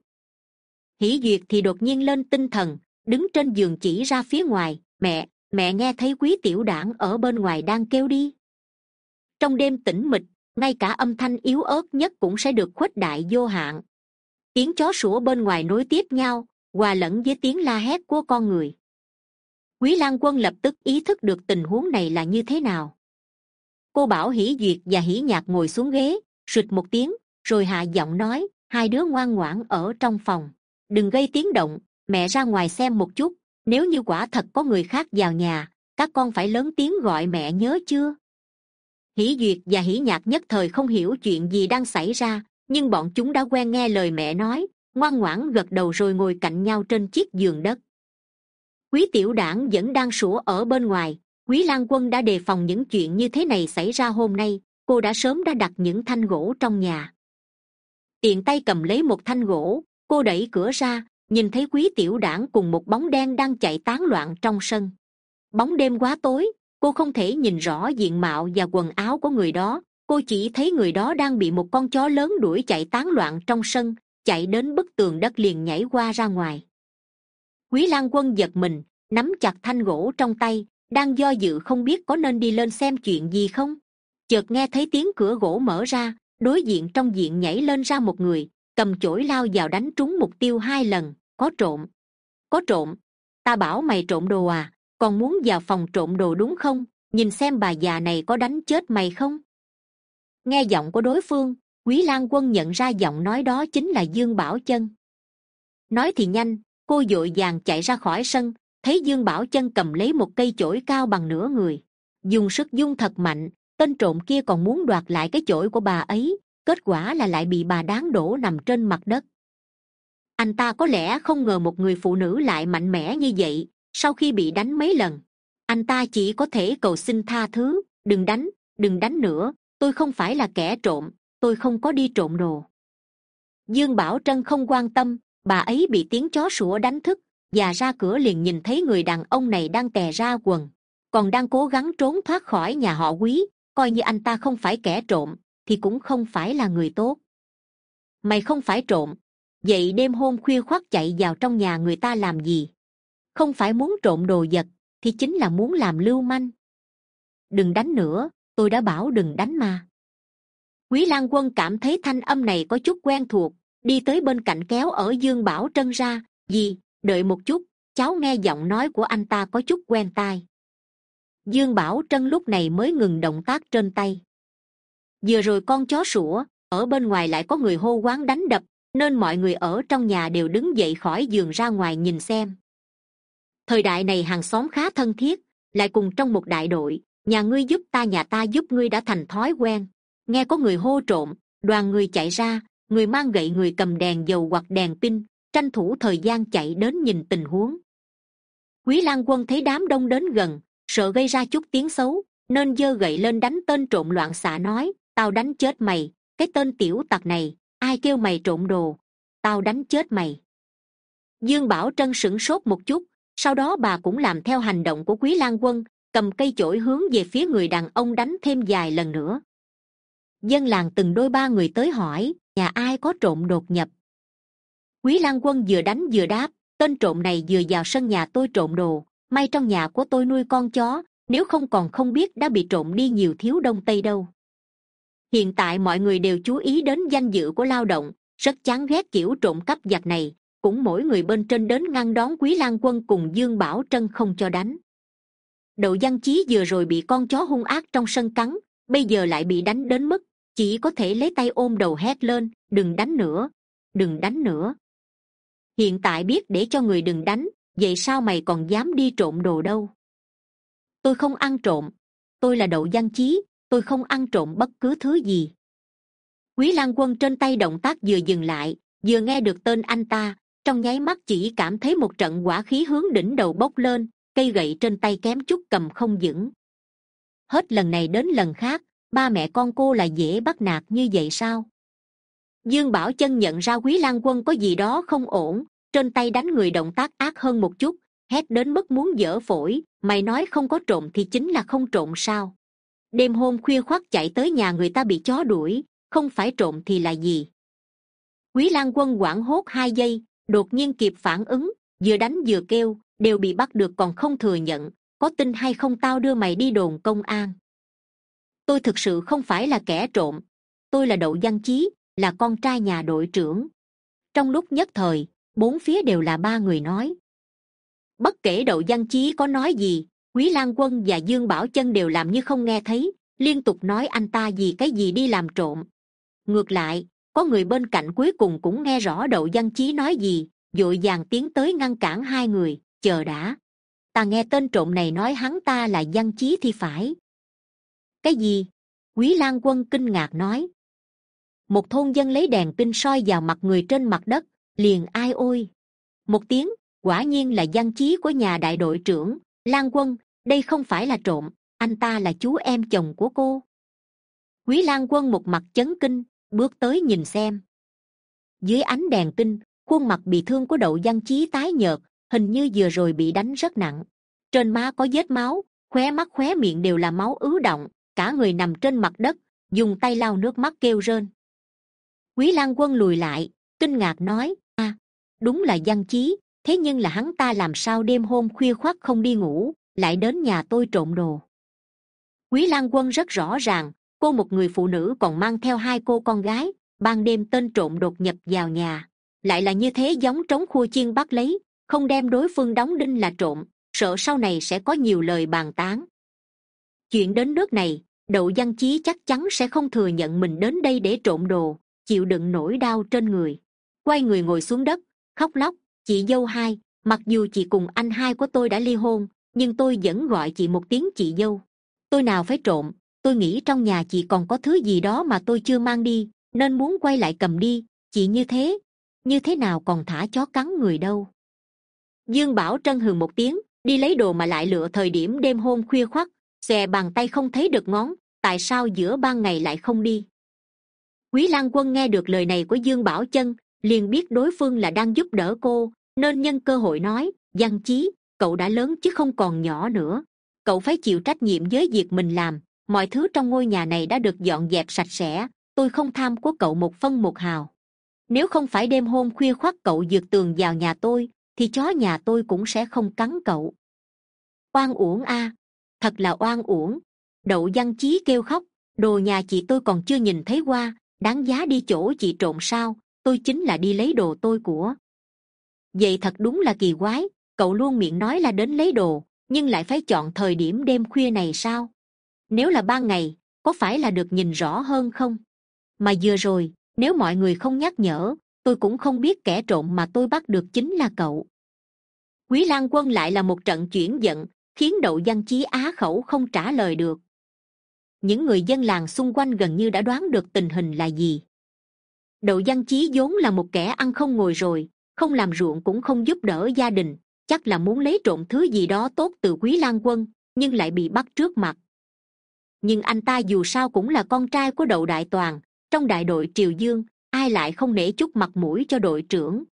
Hỷ Duyệt thì đột nhiên lên tinh thần, đứng trên giường chỉ ra phía ngoài: Mẹ, mẹ nghe thấy Quý Tiểu Đảng ở bên ngoài đang kêu đi. Trong đêm tĩnh mịch, ngay cả âm thanh yếu ớt nhất cũng sẽ được khuếch đại vô hạn. Tiếng chó sủa bên ngoài nối tiếp nhau, hòa lẫn với tiếng la hét của con người. Quý Lang Quân lập tức ý thức được tình huống này là như thế nào. Cô bảo Hỷ Duyệt và Hỷ Nhạc ngồi xuống ghế, sụt một tiếng rồi hạ giọng nói: Hai đứa ngoan ngoãn ở trong phòng, đừng gây tiếng động, mẹ ra ngoài xem một chút, nếu như quả thật có người khác vào nhà, các con phải lớn tiếng gọi mẹ, nhớ chưa? Hỷ Duyệt và Hỷ Nhạc nhất thời không hiểu chuyện gì đang xảy ra, nhưng bọn chúng đã quen nghe lời mẹ nói, ngoan ngoãn gật đầu rồi ngồi cạnh nhau trên chiếc giường đất. Quý Tiểu Đảng vẫn đang sủa ở bên ngoài. Quý Lang Quân đã đề phòng những chuyện như thế này xảy ra hôm nay, cô đã sớm đã đặt những thanh gỗ trong nhà. Tiện tay cầm lấy một thanh gỗ, cô đẩy cửa ra, nhìn thấy Quý Tiểu Đảng cùng một bóng đen đang chạy tán loạn trong sân. Bóng đêm quá tối, cô không thể nhìn rõ diện mạo và quần áo của người đó, cô chỉ thấy người đó đang bị một con chó lớn đuổi chạy tán loạn trong sân, chạy đến bức tường đất liền nhảy qua ra ngoài. Quý Lang Quân giật mình, nắm chặt thanh gỗ trong tay, đang do dự không biết có nên đi lên xem chuyện gì không. Chợt nghe thấy tiếng cửa gỗ mở ra, đối diện trong diện nhảy lên ra một người, cầm chổi lao vào đánh trúng mục tiêu hai lần. Có trộm, có trộm, ta bảo mày trộm đồ à, còn muốn vào phòng trộm đồ đúng không? Nhìn xem bà già này có đánh chết mày không? Nghe giọng của đối phương, Quý Lang Quân nhận ra giọng nói đó chính là Dương Bảo Chân. Nói thì nhanh, cô vội vàng chạy ra khỏi sân, thấy Dương Bảo Chân cầm lấy một cây chổi cao bằng nửa người, dùng sức vung thật mạnh. Tên trộm kia còn muốn đoạt lại cái chổi của bà ấy, kết quả là lại bị bà đáng đổ nằm trên mặt đất. Anh ta có lẽ không ngờ một người phụ nữ lại mạnh mẽ như vậy. Sau khi bị đánh mấy lần, anh ta chỉ có thể cầu xin tha thứ: đừng đánh, đừng đánh nữa, tôi không phải là kẻ trộm, tôi không có đi trộm đồ. Dương Bảo Trân không quan tâm, bà ấy bị tiếng chó sủa đánh thức, và ra cửa liền nhìn thấy người đàn ông này đang tè ra quần, còn đang cố gắng trốn thoát khỏi nhà họ Quý. Coi như anh ta không phải kẻ trộm thì cũng không phải là người tốt. Mày không phải trộm, vậy đêm hôm khuya khoắt chạy vào trong nhà người ta làm gì? Không phải muốn trộm đồ vật thì chính là muốn làm lưu manh. Đừng đánh nữa, tôi đã bảo đừng đánh mà. Quý Lang Quân cảm thấy thanh âm này có chút quen thuộc, đi tới bên cạnh kéo ở Dương Bảo Trân ra. Gì, đợi một chút, cháu nghe giọng nói của anh ta có chút quen tai. Dương Bảo Trân lúc này mới ngừng động tác trên tay. Vừa rồi con chó sủa, ở bên ngoài lại có người hô quán đánh đập, nên mọi người ở trong nhà đều đứng dậy khỏi giường ra ngoài nhìn xem. Thời đại này hàng xóm khá thân thiết, lại cùng trong một đại đội, nhà ngươi giúp ta nhà ta giúp ngươi đã thành thói quen. Nghe có người hô trộm, đoàn người chạy ra, người mang gậy người cầm đèn dầu hoặc đèn pin, tranh thủ thời gian chạy đến nhìn tình huống. Quý Lang Quân thấy đám đông đến gần, sợ gây ra chút tiếng xấu, nên giơ gậy lên đánh tên trộm loạn xạ nói: tao đánh chết mày, cái tên tiểu tặc này, ai kêu mày trộm đồ, tao đánh chết mày. Dương Bảo Trân sửng sốt một chút, sau đó bà cũng làm theo hành động của Quý Lang Quân, cầm cây chổi hướng về phía người đàn ông đánh thêm vài lần nữa. Dân làng từng đôi ba người tới hỏi: nhà ai có trộm đột nhập? Quý Lang Quân vừa đánh vừa đáp: tên trộm này vừa vào sân nhà tôi trộm đồ, may trong nhà của tôi nuôi con chó, nếu không còn không biết đã bị trộm đi nhiều thiếu đông tây đâu. Hiện tại mọi người đều chú ý đến danh dự của lao động, rất chán ghét kiểu trộm cắp giặc này, cũng mỗi người bên trên đến ngăn đón Quý Lang Quân cùng Dương Bảo Trân không cho đánh. Đậu Văn Chí vừa rồi bị con chó hung ác trong sân cắn, bây giờ lại bị đánh đến mức chỉ có thể lấy tay ôm đầu hét lên: đừng đánh nữa, đừng đánh nữa. Hiện tại biết để cho người đừng đánh, vậy sao mày còn dám đi trộm đồ đâu? Tôi không ăn trộm, tôi là Đậu Văn Chí, tôi không ăn trộm bất cứ thứ gì. Quý Lang Quân trên tay động tác vừa dừng lại, vừa nghe được tên anh ta, trong nháy mắt chỉ cảm thấy một trận hỏa khí hướng đỉnh đầu bốc lên, cây gậy trên tay kém chút cầm không vững. Hết lần này đến lần khác, ba mẹ con cô là dễ bắt nạt như vậy sao? Dương Bảo Chân nhận ra Quý Lang Quân có gì đó không ổn, trên tay đánh người động tác ác hơn một chút, hét đến mức muốn dở phổi. Mày nói không có trộm thì chính là không trộm sao? Đêm hôm khuya khoắt chạy tới nhà người ta bị chó đuổi, không phải trộm thì là gì? Quý Lang Quân hoảng hốt hai giây, đột nhiên kịp phản ứng, vừa đánh vừa kêu, đều bị bắt được còn không thừa nhận, có tin hay không tao đưa mày đi đồn công an. Tôi thực sự không phải là kẻ trộm, tôi là Đậu Văn Chí, là con trai nhà đội trưởng. Trong lúc nhất thời, bốn phía đều là ba người nói. Bất kể Đậu Văn Chí có nói gì, Quý Lang Quân và Dương Bảo Chân đều làm như không nghe thấy, liên tục nói anh ta gì cái gì đi làm trộm. Ngược lại, có người bên cạnh cuối cùng cũng nghe rõ Đậu Văn Chí nói gì, vội vàng tiến tới ngăn cản hai người. Chờ đã, ta nghe tên trộm này nói hắn ta là Văn Chí thì phải. Cái gì? Quý Lang Quân kinh ngạc nói. Một thôn dân lấy đèn pin soi vào mặt người trên mặt đất, liền ai ôi một tiếng, quả nhiên là Văn Chí của nhà đại đội trưởng. Lang Quân, đây không phải là trộm, anh ta là chú em chồng của cô. Quý Lang Quân một mặt chấn kinh, bước tới nhìn xem. Dưới ánh đèn pin, khuôn mặt bị thương của Đậu Văn Chí tái nhợt, hình như vừa rồi bị đánh rất nặng. Trên má có vết máu, khóe mắt khóe miệng đều là máu ứ động, cả người nằm trên mặt đất, dùng tay lau nước mắt kêu rên. Quý Lang Quân lùi lại, kinh ngạc nói, a, đúng là Văn Chí, thế nhưng là hắn ta làm sao đêm hôm khuya khoắt không đi ngủ, lại đến nhà tôi trộm đồ. Quý Lang Quân rất rõ ràng, cô một người phụ nữ còn mang theo hai cô con gái, ban đêm tên trộm đột nhập vào nhà, lại là như thế giống trống khua chiên bắt lấy, không đem đối phương đóng đinh là trộm, sợ sau này sẽ có nhiều lời bàn tán. Chuyện đến nước này, Đậu Văn Chí chắc chắn sẽ không thừa nhận mình đến đây để trộm đồ, chịu đựng nỗi đau trên người, quay người ngồi xuống đất, khóc lóc. Chị dâu hai, mặc dù chị cùng anh hai của tôi đã ly hôn, nhưng tôi vẫn gọi chị một tiếng chị dâu. Tôi nào phải trộm, tôi nghĩ trong nhà chị còn có thứ gì đó mà tôi chưa mang đi, nên muốn quay lại cầm đi. Chị như thế, như thế nào còn thả chó cắn người đâu. Dương Bảo Trân hừ một tiếng, đi lấy đồ mà lại lựa thời điểm đêm hôm khuya khoắt, xòe bàn tay không thấy được ngón, tại sao giữa ban ngày lại không đi? Quý Lang Quân nghe được lời này của Dương Bảo Chân, liền biết đối phương là đang giúp đỡ cô, nên nhân cơ hội nói, Văn Chí, cậu đã lớn chứ không còn nhỏ nữa, cậu phải chịu trách nhiệm với việc mình làm, mọi thứ trong ngôi nhà này đã được dọn dẹp sạch sẽ, tôi không tham của cậu một phân một hào. Nếu không phải đêm hôm khuya khoắt cậu vượt tường vào nhà tôi, thì chó nhà tôi cũng sẽ không cắn cậu. Oan uổng a, thật là oan uổng. Đậu Văn Chí kêu khóc, đồ nhà chị tôi còn chưa nhìn thấy qua, đáng giá đi chỗ chị trộm sao? Tôi chính là đi lấy đồ tôi của. Vậy thật đúng là kỳ quái, cậu luôn miệng nói là đến lấy đồ, nhưng lại phải chọn thời điểm đêm khuya này sao? Nếu là ban ngày, có phải là được nhìn rõ hơn không? Mà vừa rồi, nếu mọi người không nhắc nhở, tôi cũng không biết kẻ trộm mà tôi bắt được chính là cậu. Quý Lang Quân lại là một trận chuyển giận, khiến Đậu Văn Chí á khẩu không trả lời được. Những người dân làng xung quanh gần như đã đoán được tình hình là gì. Đậu Văn Chí vốn là một kẻ ăn không ngồi rồi, không làm ruộng cũng không giúp đỡ gia đình, chắc là muốn lấy trộm thứ gì đó tốt từ Quý Lang Quân, nhưng lại bị bắt trước mặt. Nhưng anh ta dù sao cũng là con trai của Đậu Đại Toàn, trong đại đội Triều Dương, ai lại không nể chút mặt mũi cho đội trưởng.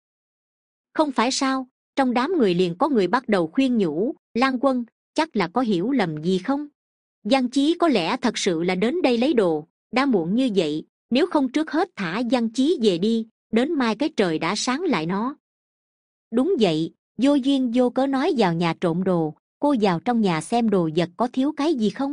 Không phải sao? Trong đám người liền có người bắt đầu khuyên nhủ, Lang Quân, chắc là có hiểu lầm gì không? Văn Chí có lẽ thật sự là đến đây lấy đồ, đã muộn như vậy, nếu không trước hết thả Văn Chí về đi, đến mai cái trời đã sáng lại nó. Đúng vậy, vô duyên vô cớ nói vào nhà trộm đồ, cô vào trong nhà xem đồ vật có thiếu cái gì không?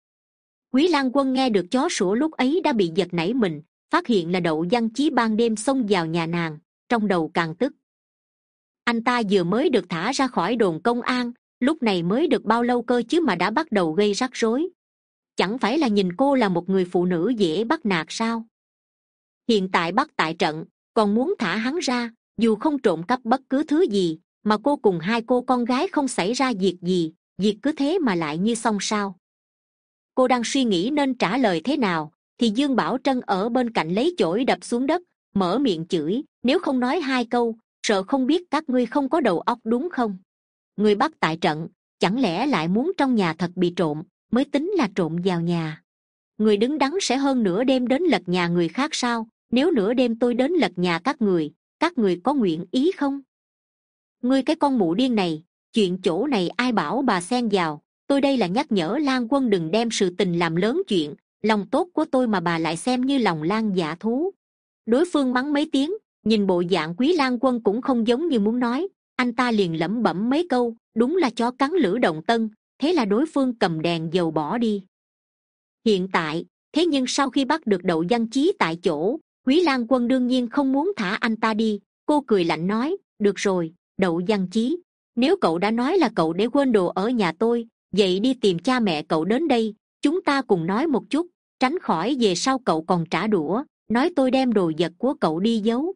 Quý Lang Quân nghe được chó sủa lúc ấy đã bị giật nảy mình, phát hiện là Đậu Văn Chí ban đêm xông vào nhà nàng, trong đầu càng tức. Anh ta vừa mới được thả ra khỏi đồn công an, lúc này mới được bao lâu cơ chứ mà đã bắt đầu gây rắc rối. Chẳng phải là nhìn cô là một người phụ nữ dễ bắt nạt sao? Hiện tại bắt tại trận, còn muốn thả hắn ra, dù không trộm cắp bất cứ thứ gì, mà cô cùng hai cô con gái không xảy ra việc gì, việc cứ thế mà lại như xong sao? Cô đang suy nghĩ nên trả lời thế nào, thì Dương Bảo Trân ở bên cạnh lấy chổi đập xuống đất, mở miệng chửi, nếu không nói hai câu sợ không biết các ngươi không có đầu óc đúng không? Người bắt tại trận, chẳng lẽ lại muốn trong nhà thật bị trộm mới tính là trộm vào nhà? Người đứng đắn sẽ hơn nửa đêm đến lật nhà người khác sao? Nếu nửa đêm tôi đến lật nhà các người, các người có nguyện ý không? Ngươi cái con mụ điên này, chuyện chỗ này ai bảo bà xen vào? Tôi đây là nhắc nhở Lan Quân đừng đem sự tình làm lớn chuyện, lòng tốt của tôi mà bà lại xem như lòng lang dạ thú. Đối phương mắng mấy tiếng, nhìn bộ dạng Quý Lan Quân cũng không giống như muốn nói, anh ta liền lẩm bẩm mấy câu, đúng là chó cắn lửa động tân. Thế là đối phương cầm đèn dầu bỏ đi. Hiện tại, thế nhưng sau khi bắt được Đậu Văn Chí tại chỗ, Quý Lan Quân đương nhiên không muốn thả anh ta đi. Cô cười lạnh nói, được rồi, Đậu Văn Chí, nếu cậu đã nói là cậu để quên đồ ở nhà tôi, vậy đi tìm cha mẹ cậu đến đây, chúng ta cùng nói một chút, tránh khỏi về sau cậu còn trả đũa nói tôi đem đồ vật của cậu đi giấu.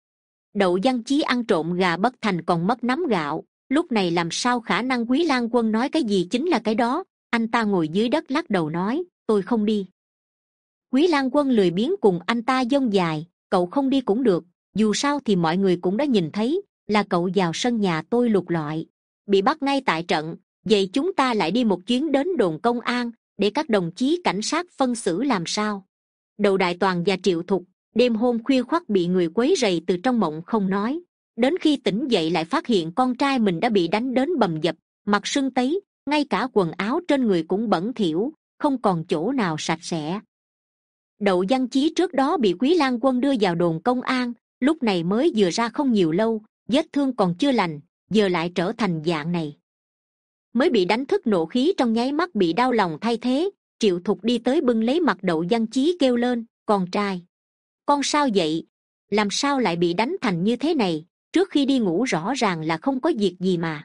Đậu Văn Chí ăn trộm gà bất thành còn mất nắm gạo, lúc này làm sao khả năng Quý Lan Quân nói cái gì chính là cái đó. Anh ta ngồi dưới đất lắc đầu nói, tôi không đi. Quý Lan Quân lười biếng cùng anh ta dông dài, cậu không đi cũng được, dù sao thì mọi người cũng đã nhìn thấy là cậu vào sân nhà tôi lục lọi, bị bắt ngay tại trận. Vậy chúng ta lại đi một chuyến đến đồn công an để các đồng chí cảnh sát phân xử làm sao? Đậu Đại Toàn và Triệu Thục đêm hôm khuya khoắt bị người quấy rầy từ trong mộng không nói, đến khi tỉnh dậy lại phát hiện con trai mình đã bị đánh đến bầm dập, mặt sưng tấy, ngay cả quần áo trên người cũng bẩn thỉu, không còn chỗ nào sạch sẽ. Đậu Văn Chí trước đó bị Quý Lan Quân đưa vào đồn công an, lúc này mới vừa ra không nhiều lâu, vết thương còn chưa lành, giờ lại trở thành dạng này. Mới bị đánh thức nộ khí trong nháy mắt bị đau lòng thay thế. Triệu Thục đi tới bưng lấy mặt Đậu Văn Chí kêu lên, con trai, con sao vậy? Làm sao lại bị đánh thành như thế này? Trước khi đi ngủ rõ ràng là không có việc gì mà.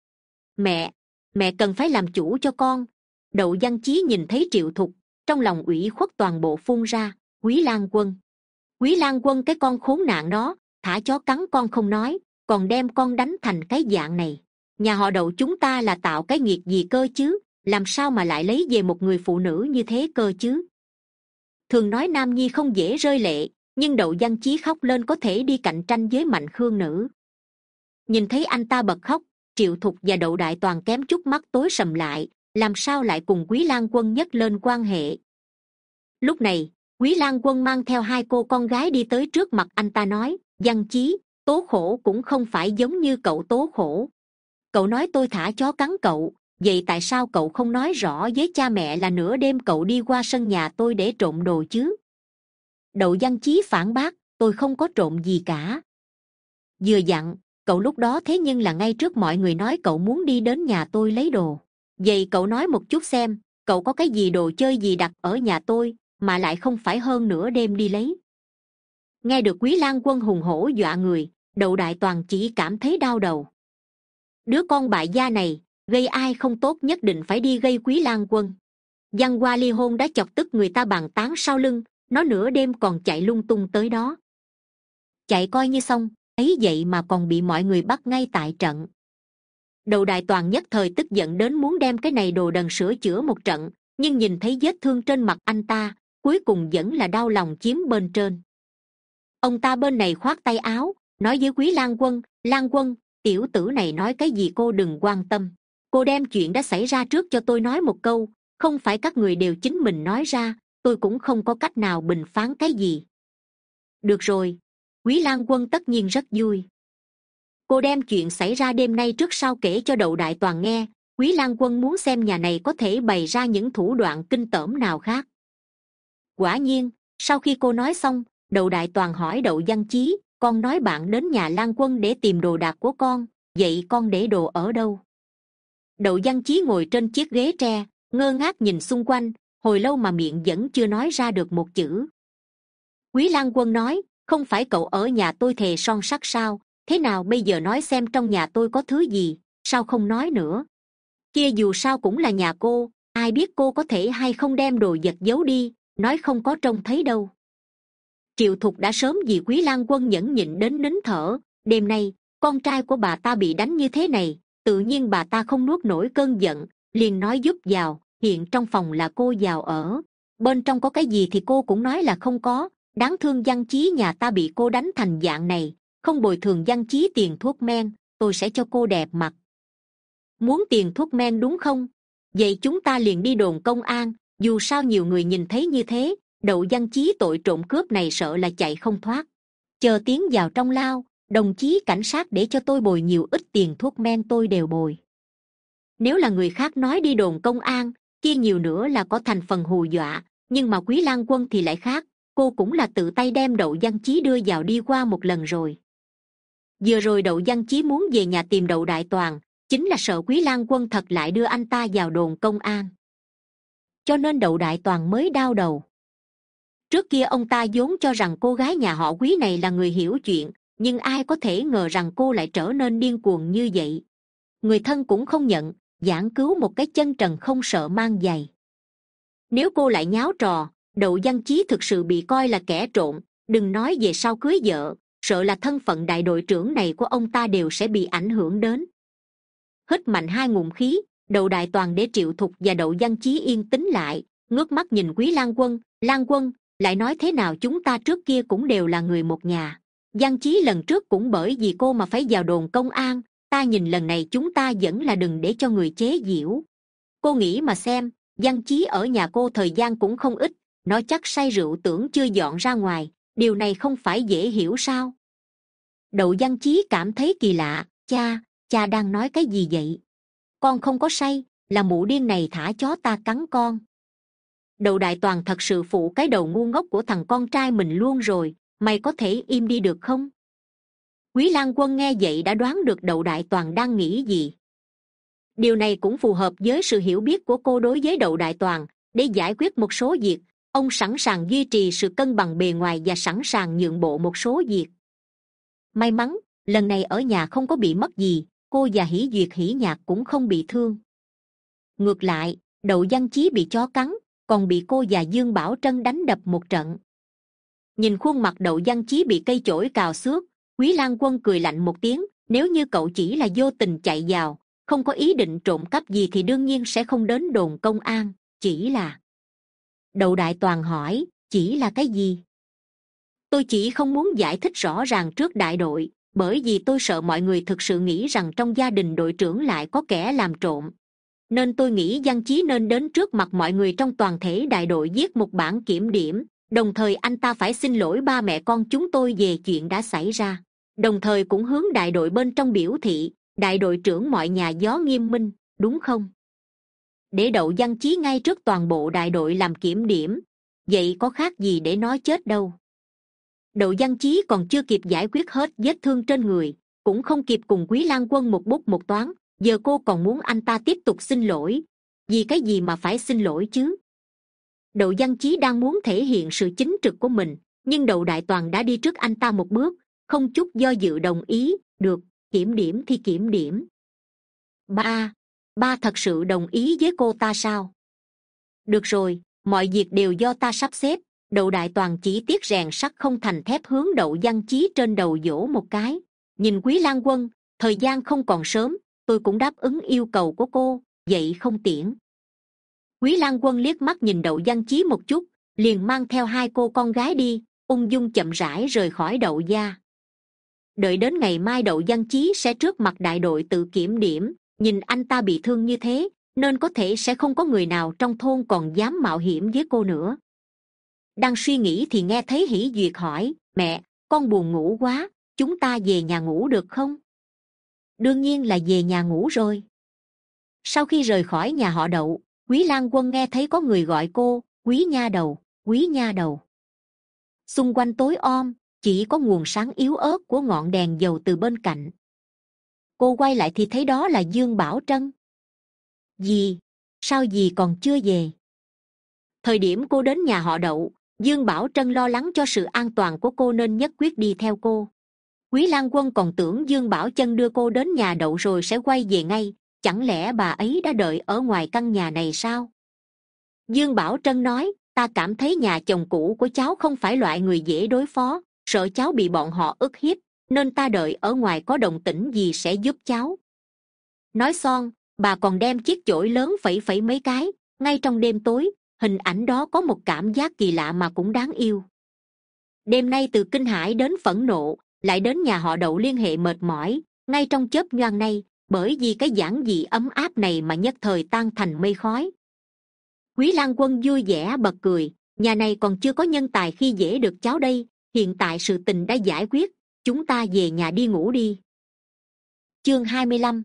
Mẹ, mẹ cần phải làm chủ cho con. Đậu Văn Chí nhìn thấy Triệu Thục, trong lòng ủy khuất toàn bộ phun ra. Quý Lan Quân, Quý Lan Quân cái con khốn nạn đó, thả chó cắn con không nói, còn đem con đánh thành cái dạng này. Nhà họ Đậu chúng ta là tạo cái nghiệt gì cơ chứ? Làm sao mà lại lấy về một người phụ nữ như thế cơ chứ? Thường nói nam nhi không dễ rơi lệ, nhưng Đậu Văn Chí khóc lên có thể đi cạnh tranh với Mạnh Khương Nữ. Nhìn thấy anh ta bật khóc, Triệu Thục và Đậu Đại Toàn kém chút mắt tối sầm lại, làm sao lại cùng Quý Lan Quân nhấc lên quan hệ? Lúc này, Quý Lan Quân mang theo hai cô con gái đi tới trước mặt anh ta nói, Văn Chí, tố khổ cũng không phải giống như cậu tố khổ. Cậu nói tôi thả chó cắn cậu, vậy tại sao cậu không nói rõ với cha mẹ là nửa đêm cậu đi qua sân nhà tôi để trộm đồ chứ? Đậu Văn Chí phản bác, tôi không có trộm gì cả. Vừa dặn, cậu lúc đó thế nhưng là ngay trước mọi người nói cậu muốn đi đến nhà tôi lấy đồ. Vậy cậu nói một chút xem, cậu có cái gì đồ chơi gì đặt ở nhà tôi mà lại không phải hơn nửa đêm đi lấy? Nghe được Quý Lan Quân hùng hổ dọa người, Đậu Đại Toàn chỉ cảm thấy đau đầu. Đứa con bại gia này, gây ai không tốt nhất định phải đi gây Quý Lan Quân. Văn hoa ly hôn đã chọc tức người ta bàn tán sau lưng, nó nửa đêm còn chạy lung tung tới đó. Chạy coi như xong, ấy vậy mà còn bị mọi người bắt ngay tại trận. Đậu Đại Toàn nhất thời tức giận đến muốn đem cái này đồ đần sửa chữa một trận, nhưng nhìn thấy vết thương trên mặt anh ta, cuối cùng vẫn là đau lòng chiếm bên trên. Ông ta bên này khoát tay áo, nói với Quý Lan Quân, Lan Quân, tiểu tử này nói cái gì cô đừng quan tâm. Cô đem chuyện đã xảy ra trước cho tôi nói một câu, không phải các người đều chính mình nói ra, tôi cũng không có cách nào bình phán cái gì. Được rồi, Quý Lan Quân tất nhiên rất vui. Cô đem chuyện xảy ra đêm nay trước sau kể cho Đậu Đại Toàn nghe. Quý Lan Quân muốn xem nhà này có thể bày ra những thủ đoạn kinh tởm nào khác. Quả nhiên, sau khi cô nói xong, Đậu Đại Toàn hỏi Đậu Văn Chí, con nói bạn đến nhà Lan Quân để tìm đồ đạc của con, vậy con để đồ ở đâu? Đậu Văn Chí ngồi trên chiếc ghế tre, ngơ ngác nhìn xung quanh, hồi lâu mà miệng vẫn chưa nói ra được một chữ. Quý Lan Quân nói, không phải cậu ở nhà tôi thề son sắt sao? Thế nào bây giờ nói xem trong nhà tôi có thứ gì, sao không nói nữa? Kia dù sao cũng là nhà cô, ai biết cô có thể hay không đem đồ vật giấu đi, nói không có trông thấy đâu. Triệu Thục đã sớm vì Quý Lan Quân nhẫn nhịn đến nín thở, đêm nay, con trai của bà ta bị đánh như thế này, tự nhiên bà ta không nuốt nổi cơn giận, liền nói giúp vào, hiện trong phòng là cô vào ở. Bên trong có cái gì thì cô cũng nói là không có, Đáng thương Văn Chí nhà ta bị cô đánh thành dạng này, không bồi thường Văn Chí tiền thuốc men, tôi sẽ cho cô đẹp mặt. Muốn tiền thuốc men đúng không? Vậy chúng ta liền đi đồn công an, dù sao nhiều người nhìn thấy như thế, Đậu Văn Chí tội trộm cướp này sợ là chạy không thoát. Chờ tiến vào trong lao, đồng chí cảnh sát để cho tôi bồi nhiều ít tiền thuốc men tôi đều bồi. Nếu là người khác nói đi đồn công an, kia nhiều nữa là có thành phần hù dọa, nhưng mà Quý Lan Quân thì lại khác, cô cũng là tự tay đem Đậu Văn Chí đưa vào đi qua một lần rồi. Vừa rồi Đậu Văn Chí muốn về nhà tìm Đậu Đại Toàn, chính là sợ Quý Lan Quân thật lại đưa anh ta vào đồn công an, cho nên Đậu Đại Toàn mới đau đầu. Trước kia ông ta vốn cho rằng cô gái nhà họ Quý này là người hiểu chuyện, nhưng ai có thể ngờ rằng cô lại trở nên điên cuồng như vậy. Người thân cũng không nhận, giảng cứu một cái chân trần không sợ mang giày. Nếu cô lại nháo trò, Đậu Văn Chí thực sự bị coi là kẻ trộm, đừng nói về sau cưới vợ, sợ là thân phận đại đội trưởng này của ông ta đều sẽ bị ảnh hưởng đến. Hít mạnh hai ngụm khí, Đậu Đại Toàn để Triệu Thục và Đậu Văn Chí yên tĩnh lại, ngước mắt nhìn Quý Lan Quân. Lan Quân, lại nói thế nào chúng ta trước kia cũng đều là người một nhà. Văn Chí lần trước cũng bởi vì cô mà phải vào đồn công an, ta nhìn lần này chúng ta vẫn là đừng để cho người chế giễu. Cô nghĩ mà xem, Văn Chí ở nhà cô thời gian cũng không ít, nó chắc say rượu tưởng chưa dọn ra ngoài, điều này không phải dễ hiểu sao? Đậu Văn Chí cảm thấy kỳ lạ. Cha, cha đang nói cái gì vậy? Con không có say, là mụ điên này thả chó ta cắn con. Đậu Đại Toàn thật sự phụ cái đầu ngu ngốc của thằng con trai mình luôn rồi, mày có thể im đi được không? Quý Lan Quân nghe vậy đã đoán được Đậu Đại Toàn đang nghĩ gì. Điều này cũng phù hợp với sự hiểu biết của cô đối với Đậu Đại Toàn. Để giải quyết một số việc, ông sẵn sàng duy trì sự cân bằng bề ngoài và sẵn sàng nhượng bộ một số việc. May mắn lần này ở nhà không có bị mất gì, cô và Hỷ Duyệt Hỷ Nhạc cũng không bị thương. Ngược lại, Đậu Văn Chí bị chó cắn, còn bị cô và Dương Bảo Trân đánh đập một trận. Nhìn khuôn mặt Đậu Văn Chí bị cây chổi cào xước, Quý Lan Quân cười lạnh một tiếng. Nếu như cậu chỉ là vô tình chạy vào, không có ý định trộm cắp gì thì đương nhiên sẽ không đến đồn công an. Chỉ là... Đậu Đại Toàn hỏi, chỉ là cái gì? Tôi chỉ không muốn giải thích rõ ràng trước đại đội, bởi vì tôi sợ mọi người thực sự nghĩ rằng trong gia đình đội trưởng lại có kẻ làm trộm. Nên tôi nghĩ Văn Chí nên đến trước mặt mọi người trong toàn thể đại đội viết một bản kiểm điểm, đồng thời anh ta phải xin lỗi ba mẹ con chúng tôi về chuyện đã xảy ra, đồng thời cũng hướng đại đội bên trong biểu thị đại đội trưởng mọi nhà gió nghiêm minh, đúng không? Để Đậu Văn Chí ngay trước toàn bộ đại đội làm kiểm điểm, vậy có khác gì để nói chết đâu. Đậu Văn Chí còn chưa kịp giải quyết hết vết thương trên người, cũng không kịp cùng Quý Lan Quân một bút một toán, giờ cô còn muốn anh ta tiếp tục xin lỗi. Vì cái gì mà phải xin lỗi chứ? Đậu Văn Chí đang muốn thể hiện sự chính trực của mình, nhưng Đậu Đại Toàn đã đi trước anh ta một bước, không chút do dự đồng ý. Được, kiểm điểm thì kiểm điểm. Ba, ba thật sự đồng ý với cô ta sao? Được rồi, mọi việc đều do ta sắp xếp. Đậu Đại Toàn chỉ tiếc rèn sắt không thành thép hướng Đậu Văn Chí trên đầu vỗ một cái. Nhìn Quý Lan Quân, thời gian không còn sớm, tôi cũng đáp ứng yêu cầu của cô, vậy không tiễn. Quý Lan Quân liếc mắt nhìn Đậu Văn Chí một chút, liền mang theo hai cô con gái đi, ung dung chậm rãi rời khỏi Đậu gia. Đợi đến ngày mai Đậu Văn Chí sẽ trước mặt đại đội tự kiểm điểm, nhìn anh ta bị thương như thế, nên có thể sẽ không có người nào trong thôn còn dám mạo hiểm với cô nữa. Đang suy nghĩ thì nghe thấy Hỷ Duyệt hỏi, mẹ, con buồn ngủ quá, chúng ta về nhà ngủ được không? Đương nhiên là về nhà ngủ rồi. Sau khi rời khỏi nhà họ Đậu, Quý Lan Quân nghe thấy có người gọi cô, Quý nha đầu, Quý nha đầu. Xung quanh tối om, chỉ có nguồn sáng yếu ớt của ngọn đèn dầu từ bên cạnh. Cô quay lại thì thấy đó là Dương Bảo Trân. Dì, sao dì còn chưa về? Thời điểm cô đến nhà họ Đậu, Dương Bảo Trân lo lắng cho sự an toàn của cô nên nhất quyết đi theo cô. Quý Lan Quân còn tưởng Dương Bảo Trân đưa cô đến nhà Đậu rồi sẽ quay về ngay, chẳng lẽ bà ấy đã đợi ở ngoài căn nhà này sao? Dương Bảo Trân nói, ta cảm thấy nhà chồng cũ của cháu không phải loại người dễ đối phó, sợ cháu bị bọn họ ức hiếp, nên ta đợi ở ngoài có động tĩnh gì sẽ giúp cháu. Nói xong, bà còn đem chiếc chổi lớn phẩy phẩy mấy cái, ngay trong đêm tối, hình ảnh đó có một cảm giác kỳ lạ mà cũng đáng yêu. đêm nay từ kinh hãi đến phẫn nộ, lại đến nhà họ Đậu liên hệ mệt mỏi, ngay trong chớp nhoáng này, bởi vì cái giản dị ấm áp này mà nhất thời tan thành mây khói. Quý Lang Quân vui vẻ bật cười, nhà này còn chưa có nhân tài khi dễ được cháu đây, hiện tại sự tình đã giải quyết, chúng ta về nhà đi ngủ đi. Chương hai mươi lăm.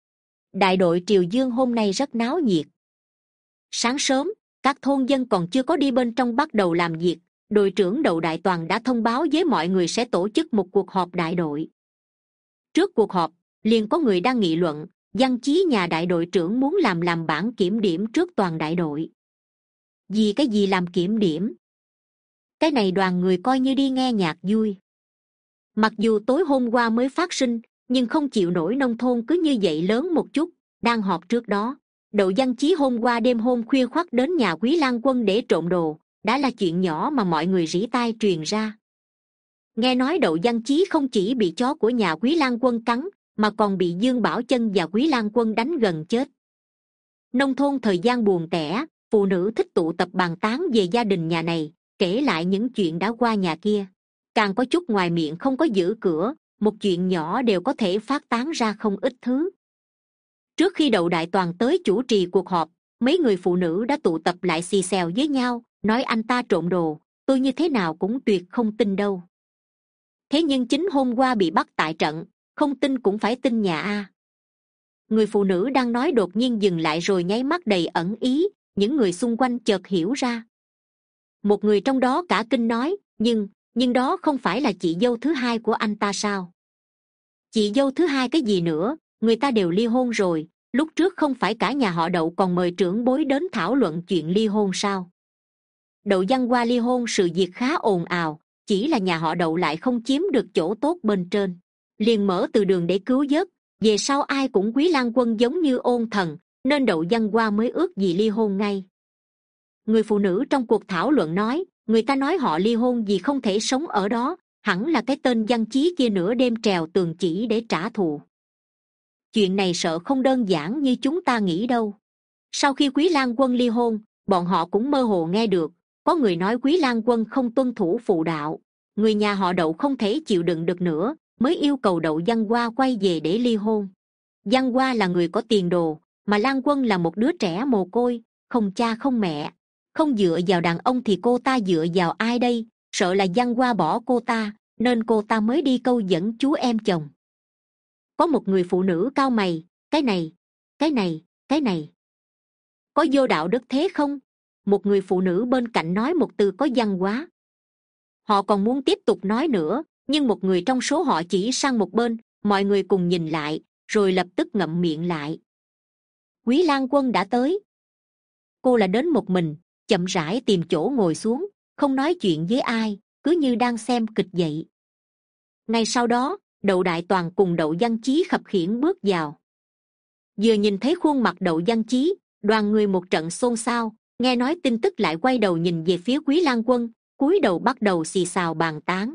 Đại đội Triều Dương hôm nay rất náo nhiệt. Sáng sớm, các thôn dân còn chưa có đi bên trong bắt đầu làm việc, đội trưởng Đậu Đại Toàn đã thông báo với mọi người sẽ tổ chức một cuộc họp đại đội. Trước cuộc họp, liền có người đang nghị luận, Văn Chí nhà đại đội trưởng muốn làm làm bản kiểm điểm trước toàn đại đội. Vì cái gì làm kiểm điểm? Cái này đoàn người coi như đi nghe nhạc vui. Mặc dù tối hôm qua mới phát sinh, nhưng không chịu nổi nông thôn cứ như vậy lớn một chút. Đang họp trước đó, Đậu Văn Chí hôm qua đêm hôm khuya khoắt đến nhà Quý Lang Quân để trộm đồ, đã là chuyện nhỏ mà mọi người rỉ tai truyền ra. Nghe nói Đậu Văn Chí không chỉ bị chó của nhà Quý Lang Quân cắn, mà còn bị Dương Bảo Chân và Quý Lang Quân đánh gần chết. Nông thôn thời gian buồn tẻ, phụ nữ thích tụ tập bàn tán về gia đình nhà này, kể lại những chuyện đã qua nhà kia. Càng có chút ngoài miệng không có giữ cửa, một chuyện nhỏ đều có thể phát tán ra không ít thứ. Trước khi Đậu Đại Toàn tới chủ trì cuộc họp, mấy người phụ nữ đã tụ tập lại xì xèo với nhau, nói anh ta trộm đồ, tôi như thế nào cũng tuyệt không tin đâu. Thế nhưng chính hôm qua bị bắt tại trận, không tin cũng phải tin nhà a. Người phụ nữ đang nói đột nhiên dừng lại rồi nháy mắt đầy ẩn ý, những người xung quanh chợt hiểu ra. Một người trong đó cả kinh nói, nhưng, nhưng đó không phải là chị dâu thứ hai của anh ta sao? Chị dâu thứ hai cái gì nữa, người ta đều ly hôn rồi, lúc trước không phải cả nhà họ Đậu còn mời trưởng bối đến thảo luận chuyện ly hôn sao? Đậu Văn Hoa ly hôn sự việc khá ồn ào, chỉ là nhà họ Đậu lại không chiếm được chỗ tốt bên trên, liền mở từ đường để cứu vớt. Về sau ai cũng Quý Lang Quân giống như ôn thần, nên Đậu Văn Hoa mới ước gì ly hôn ngay. Người phụ nữ trong cuộc thảo luận nói, người ta nói họ ly hôn vì không thể sống ở đó, hẳn là cái tên Văn Chí kia nửa đêm trèo tường chỉ để trả thù. Chuyện này sợ không đơn giản như chúng ta nghĩ đâu. Sau khi Quý Lang Quân ly hôn, bọn họ cũng mơ hồ nghe được, có người nói Quý Lang Quân không tuân thủ phụ đạo, người nhà họ Đậu không thể chịu đựng được nữa, mới yêu cầu Đậu Văn Hoa quay về để ly hôn. Văn Hoa là người có tiền đồ, mà Lang Quân là một đứa trẻ mồ côi, không cha không mẹ, không dựa vào đàn ông thì cô ta dựa vào ai đây? Sợ là Văn Hoa bỏ cô ta, nên cô ta mới đi câu dẫn chú em chồng. Có một người phụ nữ cau mày, cái này, cái này, cái này có vô đạo đức thế không? Một người phụ nữ bên cạnh nói một từ có văn hóa. Họ còn muốn tiếp tục nói nữa, nhưng một người trong số họ chỉ sang một bên, mọi người cùng nhìn lại, rồi lập tức ngậm miệng lại. Quý Lang Quân đã tới. Cô là đến một mình, chậm rãi tìm chỗ ngồi xuống, không nói chuyện với ai, cứ như đang xem kịch vậy. Ngay sau đó, Đậu Đại Toàn cùng Đậu Văn Chí khập khiễng bước vào. Vừa nhìn thấy khuôn mặt Đậu Văn Chí, đoàn người một trận xôn xao, nghe nói tin tức lại quay đầu nhìn về phía Quý Lang Quân, cúi đầu bắt đầu xì xào bàn tán.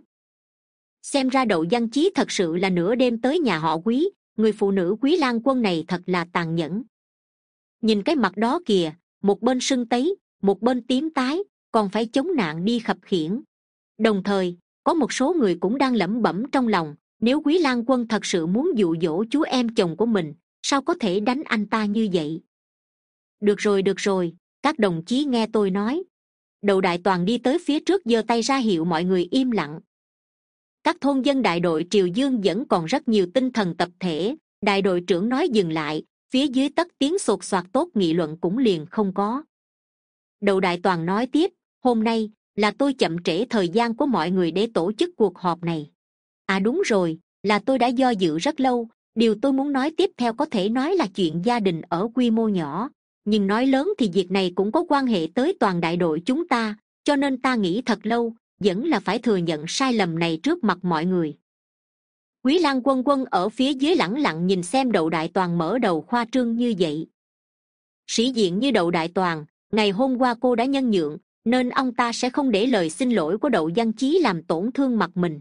Xem ra Đậu Văn Chí thật sự là nửa đêm tới nhà họ Quý, người phụ nữ Quý Lang Quân này thật là tàn nhẫn. Nhìn cái mặt đó kìa, một bên sưng tấy, một bên tím tái, còn phải chống nạn đi khập khiễng. Đồng thời, có một số người cũng đang lẩm bẩm trong lòng, nếu Quý Lang Quân thật sự muốn dụ dỗ chú em chồng của mình, sao có thể đánh anh ta như vậy? Được rồi, được rồi, các đồng chí nghe tôi nói. Đậu Đại Toàn đi tới phía trước giơ tay ra hiệu mọi người im lặng. Các thôn dân đại đội Triều Dương vẫn còn rất nhiều tinh thần tập thể, đại đội trưởng nói dừng lại, phía dưới tất tiếng sột soạt tốt nghị luận cũng liền không có. Đậu Đại Toàn nói tiếp, hôm nay là tôi chậm trễ thời gian của mọi người để tổ chức cuộc họp này. À đúng rồi, là tôi đã do dự rất lâu, điều tôi muốn nói tiếp theo có thể nói là chuyện gia đình ở quy mô nhỏ, nhưng nói lớn thì việc này cũng có quan hệ tới toàn đại đội chúng ta, cho nên ta nghĩ thật lâu, vẫn là phải thừa nhận sai lầm này trước mặt mọi người. Quý Lang Quân Quân ở phía dưới lẳng lặng nhìn xem Đậu Đại Toàn mở đầu khoa trương như vậy. Sĩ diện như Đậu Đại Toàn, ngày hôm qua cô đã nhân nhượng, nên ông ta sẽ không để lời xin lỗi của Đậu Văn Chí làm tổn thương mặt mình.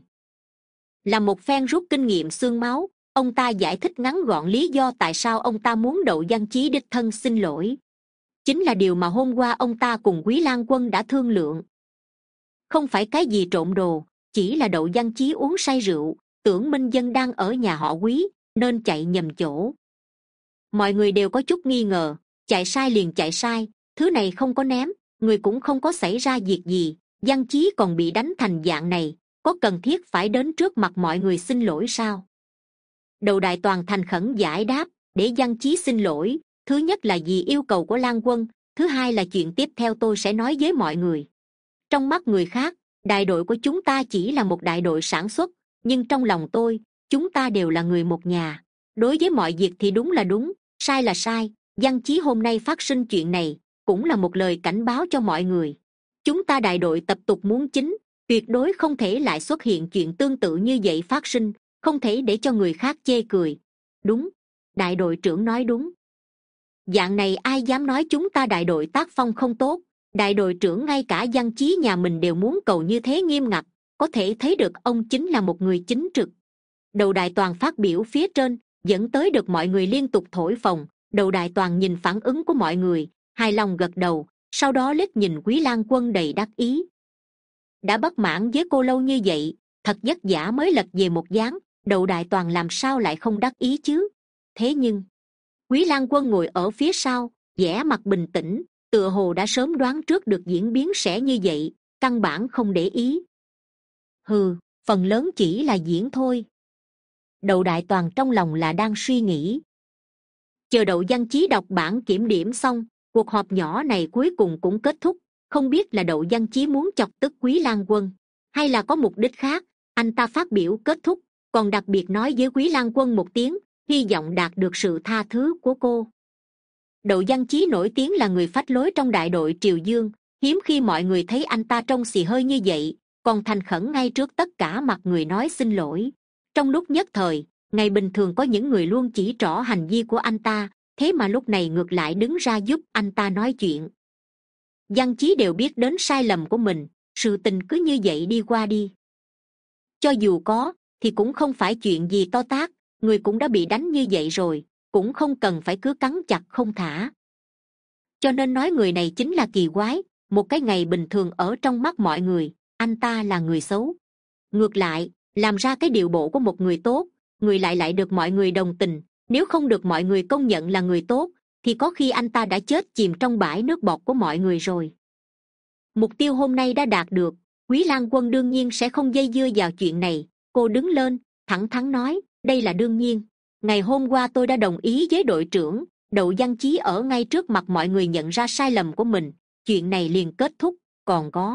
Là một phen rút kinh nghiệm xương máu, ông ta giải thích ngắn gọn lý do tại sao ông ta muốn Đậu Văn Chí đích thân xin lỗi. Chính là điều mà hôm qua ông ta cùng Quý Lang Quân đã thương lượng. không phải cái gì trộm đồ, chỉ là Đậu Văn Chí uống say rượu, tưởng Minh Dân đang ở nhà họ Quý nên chạy nhầm chỗ. Mọi người đều có chút nghi ngờ, chạy sai liền chạy sai, thứ này không có ném, người cũng không có xảy ra việc gì, Văn Chí còn bị đánh thành dạng này, có cần thiết phải đến trước mặt mọi người xin lỗi sao? Đầu Đại Toàn thành khẩn giải đáp, để Văn Chí xin lỗi, thứ nhất là vì yêu cầu của Lan Quân, thứ hai là chuyện tiếp theo tôi sẽ nói với mọi người. Trong mắt người khác, đại đội của chúng ta chỉ là một đại đội sản xuất, nhưng trong lòng tôi, chúng ta đều là người một nhà. Đối với mọi việc thì đúng là đúng, sai là sai. Văn Chí hôm nay phát sinh chuyện này cũng là một lời cảnh báo cho mọi người. Chúng ta đại đội tập tục muốn chính, tuyệt đối không thể lại xuất hiện chuyện tương tự như vậy phát sinh, không thể để cho người khác chê cười. Đúng, đại đội trưởng nói đúng. Dạng này ai dám nói chúng ta đại đội tác phong không tốt? Đại đội trưởng ngay cả Văn Chí nhà mình đều muốn cầu như thế nghiêm ngặt, có thể thấy được ông chính là một người chính trực. Đầu Đại Toàn phát biểu phía trên dẫn tới được mọi người liên tục thổi phồng. Đầu Đại Toàn nhìn phản ứng của mọi người, hài lòng gật đầu, sau đó liếc nhìn Quý Lan Quân đầy đắc ý. Đã bất mãn với cô lâu như vậy, thật vất vả mới lật về một dáng, Đầu Đại Toàn làm sao lại không đắc ý chứ? Thế nhưng Quý Lan Quân ngồi ở phía sau, vẻ mặt bình tĩnh, tựa hồ đã sớm đoán trước được diễn biến sẽ như vậy, căn bản không để ý. Hừ, phần lớn chỉ là diễn thôi. Đầu Đại Toàn trong lòng là đang suy nghĩ. Chờ Đậu Văn Chí đọc bản kiểm điểm xong, cuộc họp nhỏ này cuối cùng cũng kết thúc. Không biết là Đậu Văn Chí muốn chọc tức Quý Lan Quân, hay là có mục đích khác. Anh ta phát biểu kết thúc, còn đặc biệt nói với Quý Lan Quân một tiếng, hy vọng đạt được sự tha thứ của cô. Đậu Văn Chí nổi tiếng là người phách lối trong đại đội Triều Dương, hiếm khi mọi người thấy anh ta trông xì hơi như vậy, còn thành khẩn ngay trước tất cả mặt người nói xin lỗi. Trong lúc nhất thời, ngày bình thường có những người luôn chỉ trỏ hành vi của anh ta, thế mà lúc này ngược lại đứng ra giúp anh ta nói chuyện. Văn Chí đều biết đến sai lầm của mình, sự tình cứ như vậy đi qua đi. Cho dù có, thì cũng không phải chuyện gì to tát, người cũng đã bị đánh như vậy rồi, cũng không cần phải cứ cắn chặt không thả. Cho nên nói người này chính là kỳ quái, một cái ngày bình thường ở trong mắt mọi người, anh ta là người xấu. Ngược lại, làm ra cái điệu bộ của một người tốt, người lại lại được mọi người đồng tình, nếu không được mọi người công nhận là người tốt, thì có khi anh ta đã chết chìm trong bãi nước bọt của mọi người rồi. Mục tiêu hôm nay đã đạt được, Quý Lan Quân đương nhiên sẽ không dây dưa vào chuyện này. Cô đứng lên, thẳng thắn nói, đây là đương nhiên. Ngày hôm qua tôi đã đồng ý với đội trưởng, Đậu Văn Chí ở ngay trước mặt mọi người nhận ra sai lầm của mình, chuyện này liền kết thúc. Còn có.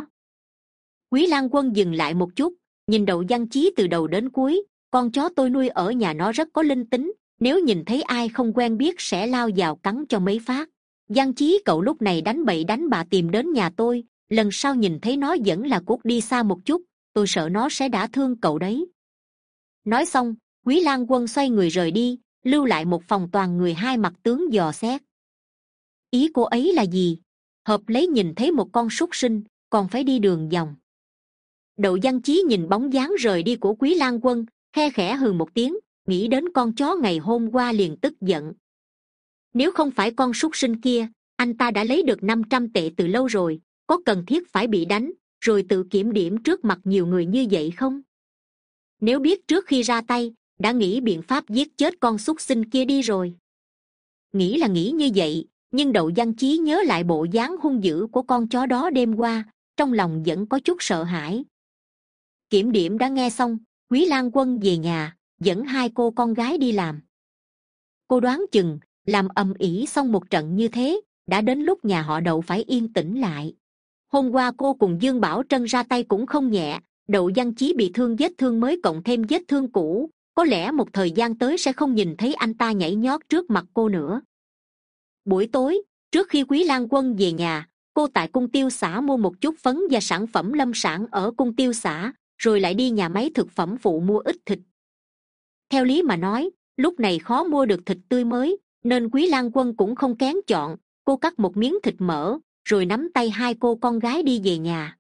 Quý Lan Quân dừng lại một chút, nhìn Đậu Văn Chí từ đầu đến cuối, con chó tôi nuôi ở nhà nó rất có linh tính, nếu nhìn thấy ai không quen biết sẽ lao vào cắn cho mấy phát. Văn Chí cậu lúc này đánh bậy đánh bạ tìm đến nhà tôi, lần sau nhìn thấy nó vẫn là cút đi xa một chút, tôi sợ nó sẽ đả thương cậu đấy. Nói xong, Quý Lan Quân xoay người rời đi, lưu lại một phòng toàn người hai mặt tướng dò xét. Ý cô ấy là gì? Hợp lấy nhìn thấy một con súc sinh, còn phải đi đường vòng. Đậu Văn Chí nhìn bóng dáng rời đi của Quý Lan Quân, khe khẽ hừ một tiếng, nghĩ đến con chó ngày hôm qua liền tức giận. Nếu không phải con súc sinh kia, anh ta đã lấy được năm trăm tệ từ lâu rồi, có cần thiết phải bị đánh, rồi tự kiểm điểm trước mặt nhiều người như vậy không? Nếu biết trước khi ra tay, đã nghĩ biện pháp giết chết con súc sinh kia đi rồi. Nghĩ là nghĩ như vậy, nhưng Đậu Văn Chí nhớ lại bộ dáng hung dữ của con chó đó đêm qua, trong lòng vẫn có chút sợ hãi. Kiểm điểm đã nghe xong, Quý Lan Quân về nhà, dẫn hai cô con gái đi làm. Cô đoán chừng, làm ầm ĩ xong một trận như thế, đã đến lúc nhà họ Đậu phải yên tĩnh lại. Hôm qua cô cùng Dương Bảo Trân ra tay cũng không nhẹ, Đậu Văn Chí bị thương vết thương mới cộng thêm vết thương cũ, có lẽ một thời gian tới sẽ không nhìn thấy anh ta nhảy nhót trước mặt cô nữa. Buổi tối, trước khi Quý Lan Quân về nhà, cô tại cung tiêu xã mua một chút phấn và sản phẩm lâm sản ở cung tiêu xã, rồi lại đi nhà máy thực phẩm phụ mua ít thịt. Theo lý mà nói, lúc này khó mua được thịt tươi mới, nên Quý Lan Quân cũng không kén chọn, cô cắt một miếng thịt mỡ, rồi nắm tay hai cô con gái đi về nhà.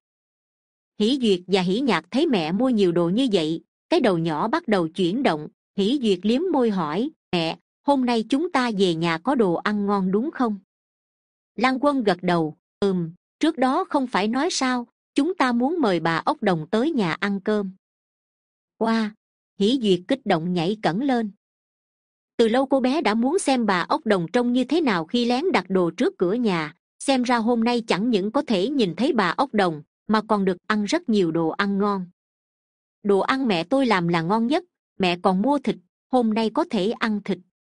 Hỷ Duyệt và Hỷ Nhạc thấy mẹ mua nhiều đồ như vậy, cái đầu nhỏ bắt đầu chuyển động. Hỷ Duyệt liếm môi hỏi, mẹ, hôm nay chúng ta về nhà có đồ ăn ngon đúng không? Lan Quân gật đầu, ừm, trước đó không phải nói sao, chúng ta muốn mời bà ốc đồng tới nhà ăn cơm. Qua, Hỷ Duyệt kích động nhảy cẫng lên. Từ lâu cô bé đã muốn xem bà ốc đồng trông như thế nào khi lén đặt đồ trước cửa nhà, xem ra hôm nay chẳng những có thể nhìn thấy bà ốc đồng mà còn được ăn rất nhiều đồ ăn ngon. Đồ ăn mẹ tôi làm là ngon nhất, mẹ còn mua thịt, hôm nay có thể ăn thịt.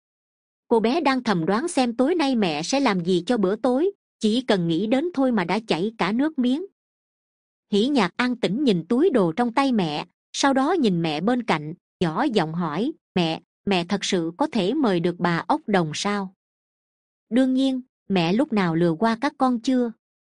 Cô bé đang thầm đoán xem tối nay mẹ sẽ làm gì cho bữa tối, chỉ cần nghĩ đến thôi mà đã chảy cả nước miếng. Hỷ Nhạc an tĩnh nhìn túi đồ trong tay mẹ, sau đó nhìn mẹ bên cạnh, nhỏ giọng hỏi, mẹ, mẹ thật sự có thể mời được bà ốc đồng sao? Đương nhiên, mẹ lúc nào lừa qua các con chưa?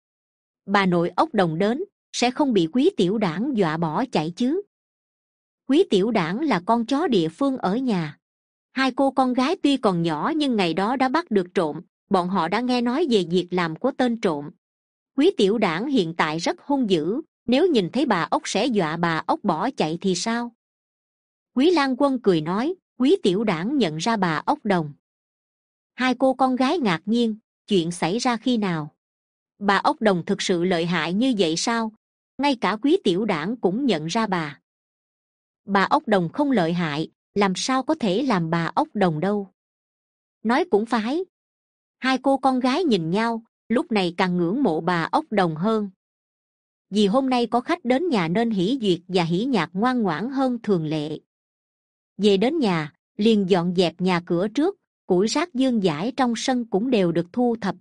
Bà nội ốc đồng đến, sẽ không bị Quý Tiểu Đảng dọa bỏ chạy chứ? Quý Tiểu Đảng là con chó địa phương ở nhà. Hai cô con gái tuy còn nhỏ nhưng ngày đó đã bắt được trộm, bọn họ đã nghe nói về việc làm của tên trộm. Quý Tiểu Đảng hiện tại rất hung dữ, nếu nhìn thấy bà ốc sẽ dọa bà ốc bỏ chạy thì sao? Quý Lan Quân cười nói, Quý Tiểu Đảng nhận ra bà ốc đồng. Hai cô con gái ngạc nhiên, chuyện xảy ra khi nào? Bà ốc đồng thực sự lợi hại như vậy sao? Ngay cả Quý Tiểu Đảng cũng nhận ra bà. Bà ốc đồng không lợi hại, làm sao có thể làm bà ốc đồng đâu? Nói cũng phải. Hai cô con gái nhìn nhau, lúc này càng ngưỡng mộ bà ốc đồng hơn. Vì hôm nay có khách đến nhà nên Hỷ Duyệt và Hỷ Nhạc ngoan ngoãn hơn thường lệ. Về đến nhà, liền dọn dẹp nhà cửa trước, củi rác dương dãi trong sân cũng đều được thu thập.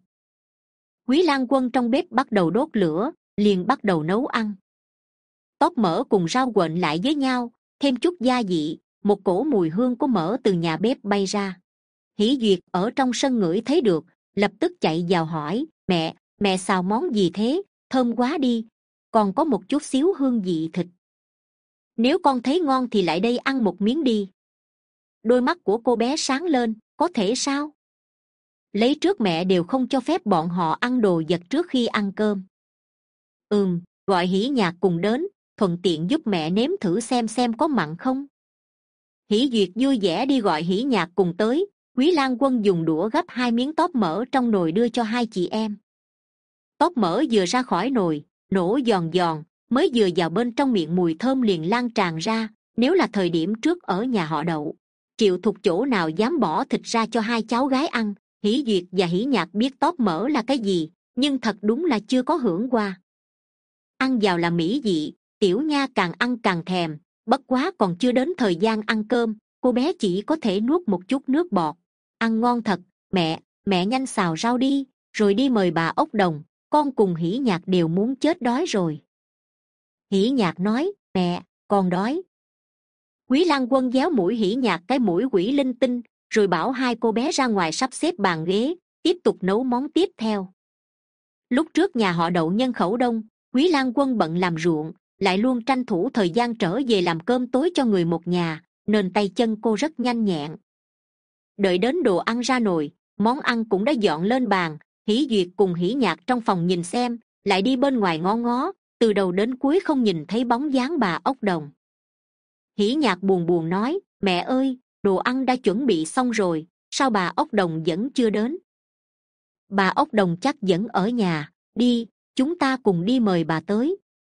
Quý Lan Quân trong bếp bắt đầu đốt lửa, liền bắt đầu nấu ăn. Tóp mỡ cùng rau quện lại với nhau, thêm chút gia vị, một cổ mùi hương của mỡ từ nhà bếp bay ra. Hỷ Duyệt ở trong sân ngửi thấy được, lập tức chạy vào hỏi, mẹ, mẹ xào món gì thế, thơm quá đi, còn có một chút xíu hương vị thịt. Nếu con thấy ngon thì lại đây ăn một miếng đi. Đôi mắt của cô bé sáng lên, có thể sao? Lấy trước mẹ đều không cho phép bọn họ ăn đồ vật trước khi ăn cơm. Ừm, gọi Hỷ Nhạc cùng đến, thuận tiện giúp mẹ nếm thử xem xem có mặn không. Hỷ Duyệt vui vẻ đi gọi Hỷ Nhạc cùng tới. Quý Lan Quân dùng đũa gắp hai miếng tóp mỡ trong nồi đưa cho hai chị em. Tóp mỡ vừa ra khỏi nồi, nổ giòn giòn, mới vừa vào bên trong miệng mùi thơm liền lan tràn ra. Nếu là thời điểm trước ở nhà họ Đậu, Triệu Thục chỗ nào dám bỏ thịt ra cho hai cháu gái ăn. Hỷ Duyệt và Hỷ Nhạc biết tóp mỡ là cái gì, nhưng thật đúng là chưa có hưởng qua. Ăn vào là mỹ vị, Tiểu Nha càng ăn càng thèm, bất quá còn chưa đến thời gian ăn cơm, cô bé chỉ có thể nuốt một chút nước bọt. Ăn ngon thật, mẹ, mẹ nhanh xào rau đi, rồi đi mời bà ốc đồng, con cùng Hỷ Nhạc đều muốn chết đói rồi. Hỷ Nhạc nói, mẹ, con đói. Quý Lan Quân déo mũi Hỷ Nhạc cái mũi quỷ linh tinh, rồi bảo hai cô bé ra ngoài sắp xếp bàn ghế, tiếp tục nấu món tiếp theo. Lúc trước nhà họ Đậu nhân khẩu đông, Quý Lan Quân bận làm ruộng, lại luôn tranh thủ thời gian trở về làm cơm tối cho người một nhà, nên tay chân cô rất nhanh nhẹn. Đợi đến đồ ăn ra nồi, món ăn cũng đã dọn lên bàn. Hỷ Duyệt cùng Hỷ Nhạc trong phòng nhìn xem, lại đi bên ngoài ngó ngó, từ đầu đến cuối không nhìn thấy bóng dáng bà ốc đồng. Hỷ Nhạc buồn buồn nói, mẹ ơi, đồ ăn đã chuẩn bị xong rồi, sao bà ốc đồng vẫn chưa đến? Bà ốc đồng chắc vẫn ở nhà, đi, chúng ta cùng đi mời bà tới.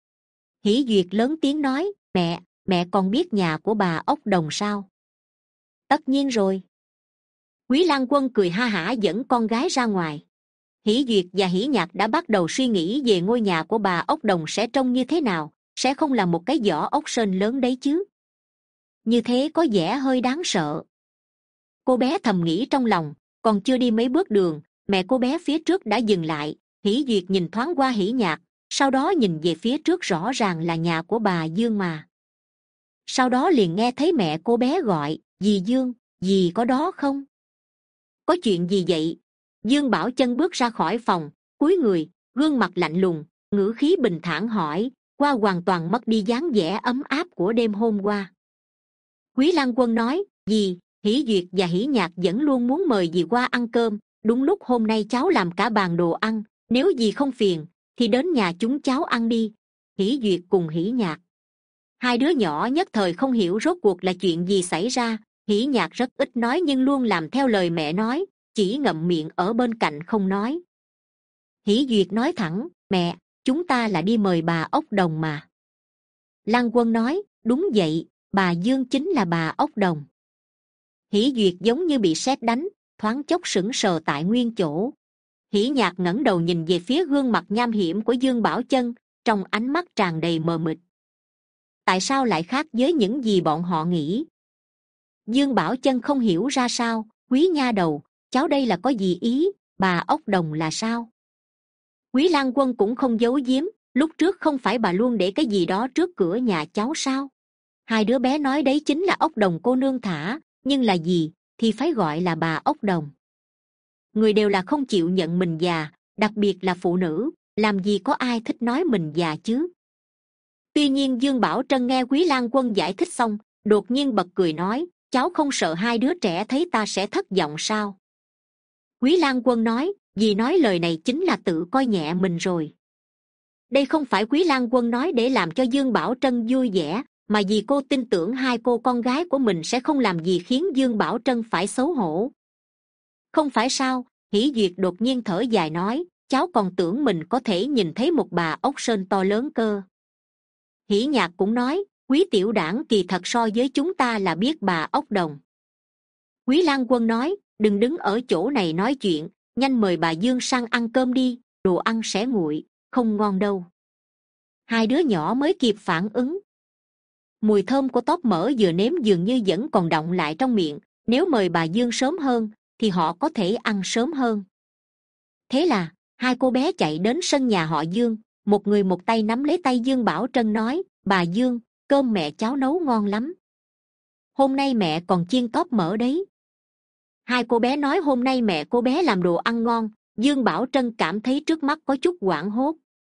Hỷ Duyệt lớn tiếng nói, mẹ, mẹ còn biết nhà của bà ốc đồng sao? Tất nhiên rồi. Quý Lan Quân cười ha hả dẫn con gái ra ngoài. Hỷ Duyệt và Hỷ Nhạc đã bắt đầu suy nghĩ về ngôi nhà của bà ốc đồng sẽ trông như thế nào, sẽ không là một cái vỏ ốc sên lớn đấy chứ. Như thế có vẻ hơi đáng sợ. Cô bé thầm nghĩ trong lòng, còn chưa đi mấy bước đường, mẹ cô bé phía trước đã dừng lại. Hỷ Duyệt nhìn thoáng qua Hỷ Nhạc, sau đó nhìn về phía trước, rõ ràng là nhà của bà Dương mà. Sau đó liền nghe thấy mẹ cô bé gọi, dì Dương, dì có đó không? Có chuyện gì vậy? Dương Bảo Chân bước ra khỏi phòng, cúi người, gương mặt lạnh lùng, ngữ khí bình thản hỏi, qua hoàn toàn mất đi dáng vẻ ấm áp của đêm hôm qua. Quý Lan Quân nói, dì, Hỷ Duyệt và Hỷ Nhạc vẫn luôn muốn mời dì qua ăn cơm, đúng lúc hôm nay cháu làm cả bàn đồ ăn, nếu dì không phiền, thì đến nhà chúng cháu ăn đi. Hỷ Duyệt cùng Hỷ Nhạc, hai đứa nhỏ nhất thời không hiểu rốt cuộc là chuyện gì xảy ra. Hỷ Nhạc rất ít nói nhưng luôn làm theo lời mẹ nói, chỉ ngậm miệng ở bên cạnh không nói. Hỷ Duyệt nói thẳng, mẹ, chúng ta là đi mời bà ốc đồng mà. Lăng Quân nói, đúng vậy, bà Dương chính là bà ốc đồng. Hỷ Duyệt giống như bị sét đánh, thoáng chốc sững sờ tại nguyên chỗ. Hỷ Nhạc ngẩng đầu nhìn về phía gương mặt nham hiểm của Dương Bảo Chân, trong ánh mắt tràn đầy mờ mịt. Tại sao lại khác với những gì bọn họ nghĩ? Dương Bảo Chân không hiểu ra sao. Quý nha đầu, cháu đây là có gì ý? Bà ốc đồng là sao? Quý Lang Quân cũng không giấu giếm, lúc trước không phải bà luôn để cái gì đó trước cửa nhà cháu sao? Hai đứa bé nói đấy chính là ốc đồng cô nương thả, nhưng là gì thì phải gọi là bà ốc đồng. Người đều là không chịu nhận mình già, đặc biệt là phụ nữ, làm gì có ai thích nói mình già chứ? Tuy nhiên Dương Bảo Trân nghe Quý Lang Quân giải thích xong, đột nhiên bật cười nói, cháu không sợ hai đứa trẻ thấy ta sẽ thất vọng sao? Quý Lang Quân nói, vì nói lời này chính là tự coi nhẹ mình rồi. Đây không phải Quý Lang Quân nói để làm cho Dương Bảo Trân vui vẻ, mà vì cô tin tưởng hai cô con gái của mình sẽ không làm gì khiến Dương Bảo Trân phải xấu hổ. Không phải sao? Hỷ Duyệt đột nhiên thở dài nói, cháu còn tưởng mình có thể nhìn thấy một bà ốc sên to lớn cơ. Hỷ Nhạc cũng nói, Quý tiểu đảng kỳ thật so với chúng ta là biết bà ốc đồng. Quý Lang Quân nói, đừng đứng ở chỗ này nói chuyện, nhanh mời bà Dương sang ăn cơm đi, đồ ăn sẽ nguội, không ngon đâu. Hai đứa nhỏ mới kịp phản ứng. Mùi thơm của tóp mỡ vừa nếm dường như vẫn còn đọng lại trong miệng, nếu mời bà Dương sớm hơn thì họ có thể ăn sớm hơn. Thế là hai cô bé chạy đến sân nhà họ Dương, một người một tay nắm lấy tay Dương Bảo Trân nói, bà Dương, cơm mẹ cháu nấu ngon lắm, hôm nay mẹ còn chiên tóp mỡ đấy. Hai cô bé nói hôm nay mẹ cô bé làm đồ ăn ngon. Dương Bảo Trân cảm thấy trước mắt có chút hoảng hốt.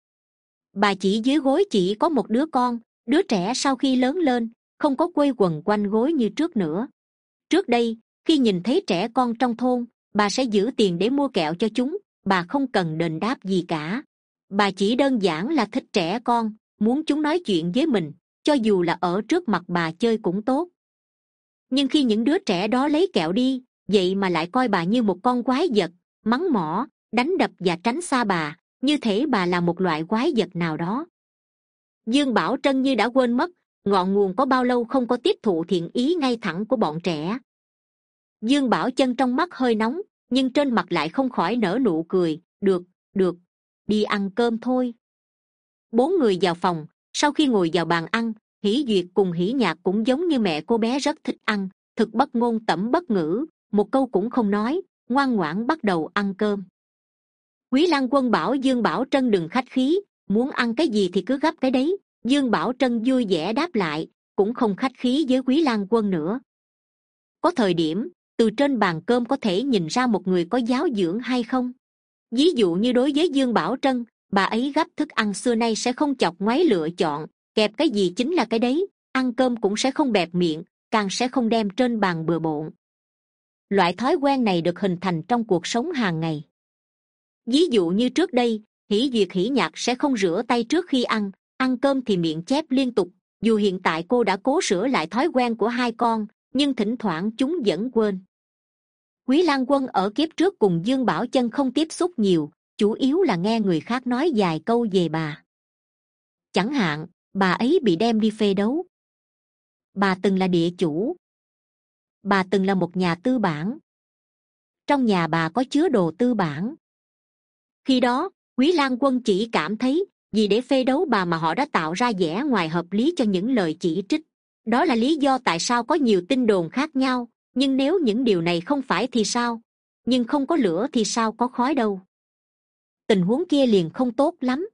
Bà chỉ dưới gối chỉ có một đứa con, đứa trẻ sau khi lớn lên không có quây quần quanh gối như trước nữa. Trước đây khi nhìn thấy trẻ con trong thôn, bà sẽ giữ tiền để mua kẹo cho chúng, bà không cần đền đáp gì cả. Bà chỉ đơn giản là thích trẻ con, muốn chúng nói chuyện với mình, cho dù là ở trước mặt bà chơi cũng tốt. Nhưng khi những đứa trẻ đó lấy kẹo đi, vậy mà lại coi bà như một con quái vật, mắng mỏ, đánh đập và tránh xa bà, như thể bà là một loại quái vật nào đó. Dương Bảo Trân như đã quên mất ngọn nguồn có bao lâu không có tiếp thụ thiện ý ngay thẳng của bọn trẻ. Dương Bảo Trân trong mắt hơi nóng, nhưng trên mặt lại không khỏi nở nụ cười, được, được, đi ăn cơm thôi. Bốn người vào phòng, sau khi ngồi vào bàn ăn, Hỷ Duyệt cùng Hỷ Nhạc cũng giống như mẹ cô bé rất thích ăn, thực bất ngôn tẩm bất ngữ, một câu cũng không nói, ngoan ngoãn bắt đầu ăn cơm. Quý Lang Quân bảo Dương Bảo Trân đừng khách khí, muốn ăn cái gì thì cứ gắp cái đấy. Dương Bảo Trân vui vẻ đáp lại, cũng không khách khí với Quý Lang Quân nữa. Có thời điểm từ trên bàn cơm có thể nhìn ra một người có giáo dưỡng hay không. Ví dụ như đối với Dương Bảo Trân, bà ấy gắp thức ăn xưa nay sẽ không chọc ngoáy lựa chọn, kẹp cái gì chính là cái đấy, ăn cơm cũng sẽ không bẹp miệng, càng sẽ không đem trên bàn bừa bộn. Loại thói quen này được hình thành trong cuộc sống hàng ngày. Ví dụ như trước đây, Hỷ Duyệt Hỷ Nhạc sẽ không rửa tay trước khi ăn, ăn cơm thì miệng chép liên tục. Dù hiện tại cô đã cố sửa lại thói quen của hai con, nhưng thỉnh thoảng chúng vẫn quên. Quý Lang Quân ở kiếp trước cùng Dương Bảo Chân không tiếp xúc nhiều, chủ yếu là nghe người khác nói vài câu về bà. Chẳng hạn, bà ấy bị đem đi phê đấu. Bà từng là địa chủ. Bà từng là một nhà tư bản. Trong nhà bà có chứa đồ tư bản. Khi đó, Quý Lang Quân chỉ cảm thấy, vì để phê đấu bà mà họ đã tạo ra vẻ ngoài hợp lý cho những lời chỉ trích. Đó là lý do tại sao có nhiều tin đồn khác nhau, nhưng nếu những điều này không phải thì sao? Nhưng không có lửa thì sao có khói đâu. Tình huống kia liền không tốt lắm.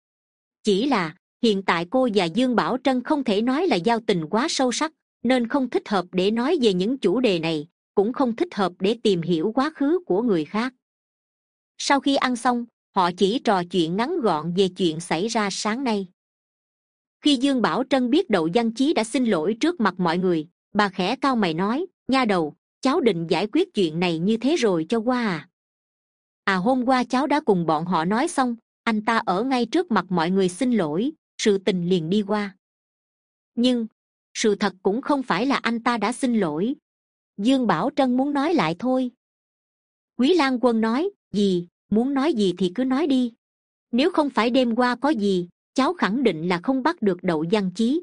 Chỉ là, hiện tại cô và Dương Bảo Trân không thể nói là giao tình quá sâu sắc, nên không thích hợp để nói về những chủ đề này, cũng không thích hợp để tìm hiểu quá khứ của người khác. Sau khi ăn xong, họ chỉ trò chuyện ngắn gọn về chuyện xảy ra sáng nay. Khi Dương Bảo Trân biết Đậu Văn Chí đã xin lỗi trước mặt mọi người, bà khẽ cau mày nói, nha đầu, cháu định giải quyết chuyện này như thế rồi cho qua à? À hôm qua cháu đã cùng bọn họ nói xong, anh ta ở ngay trước mặt mọi người xin lỗi, sự tình liền đi qua. Nhưng, sự thật cũng không phải là anh ta đã xin lỗi. Dương Bảo Trân muốn nói lại thôi. Quý Lang Quân nói, gì, muốn nói gì thì cứ nói đi. Nếu không phải đêm qua có gì, cháu khẳng định là không bắt được Đậu Văn Chí.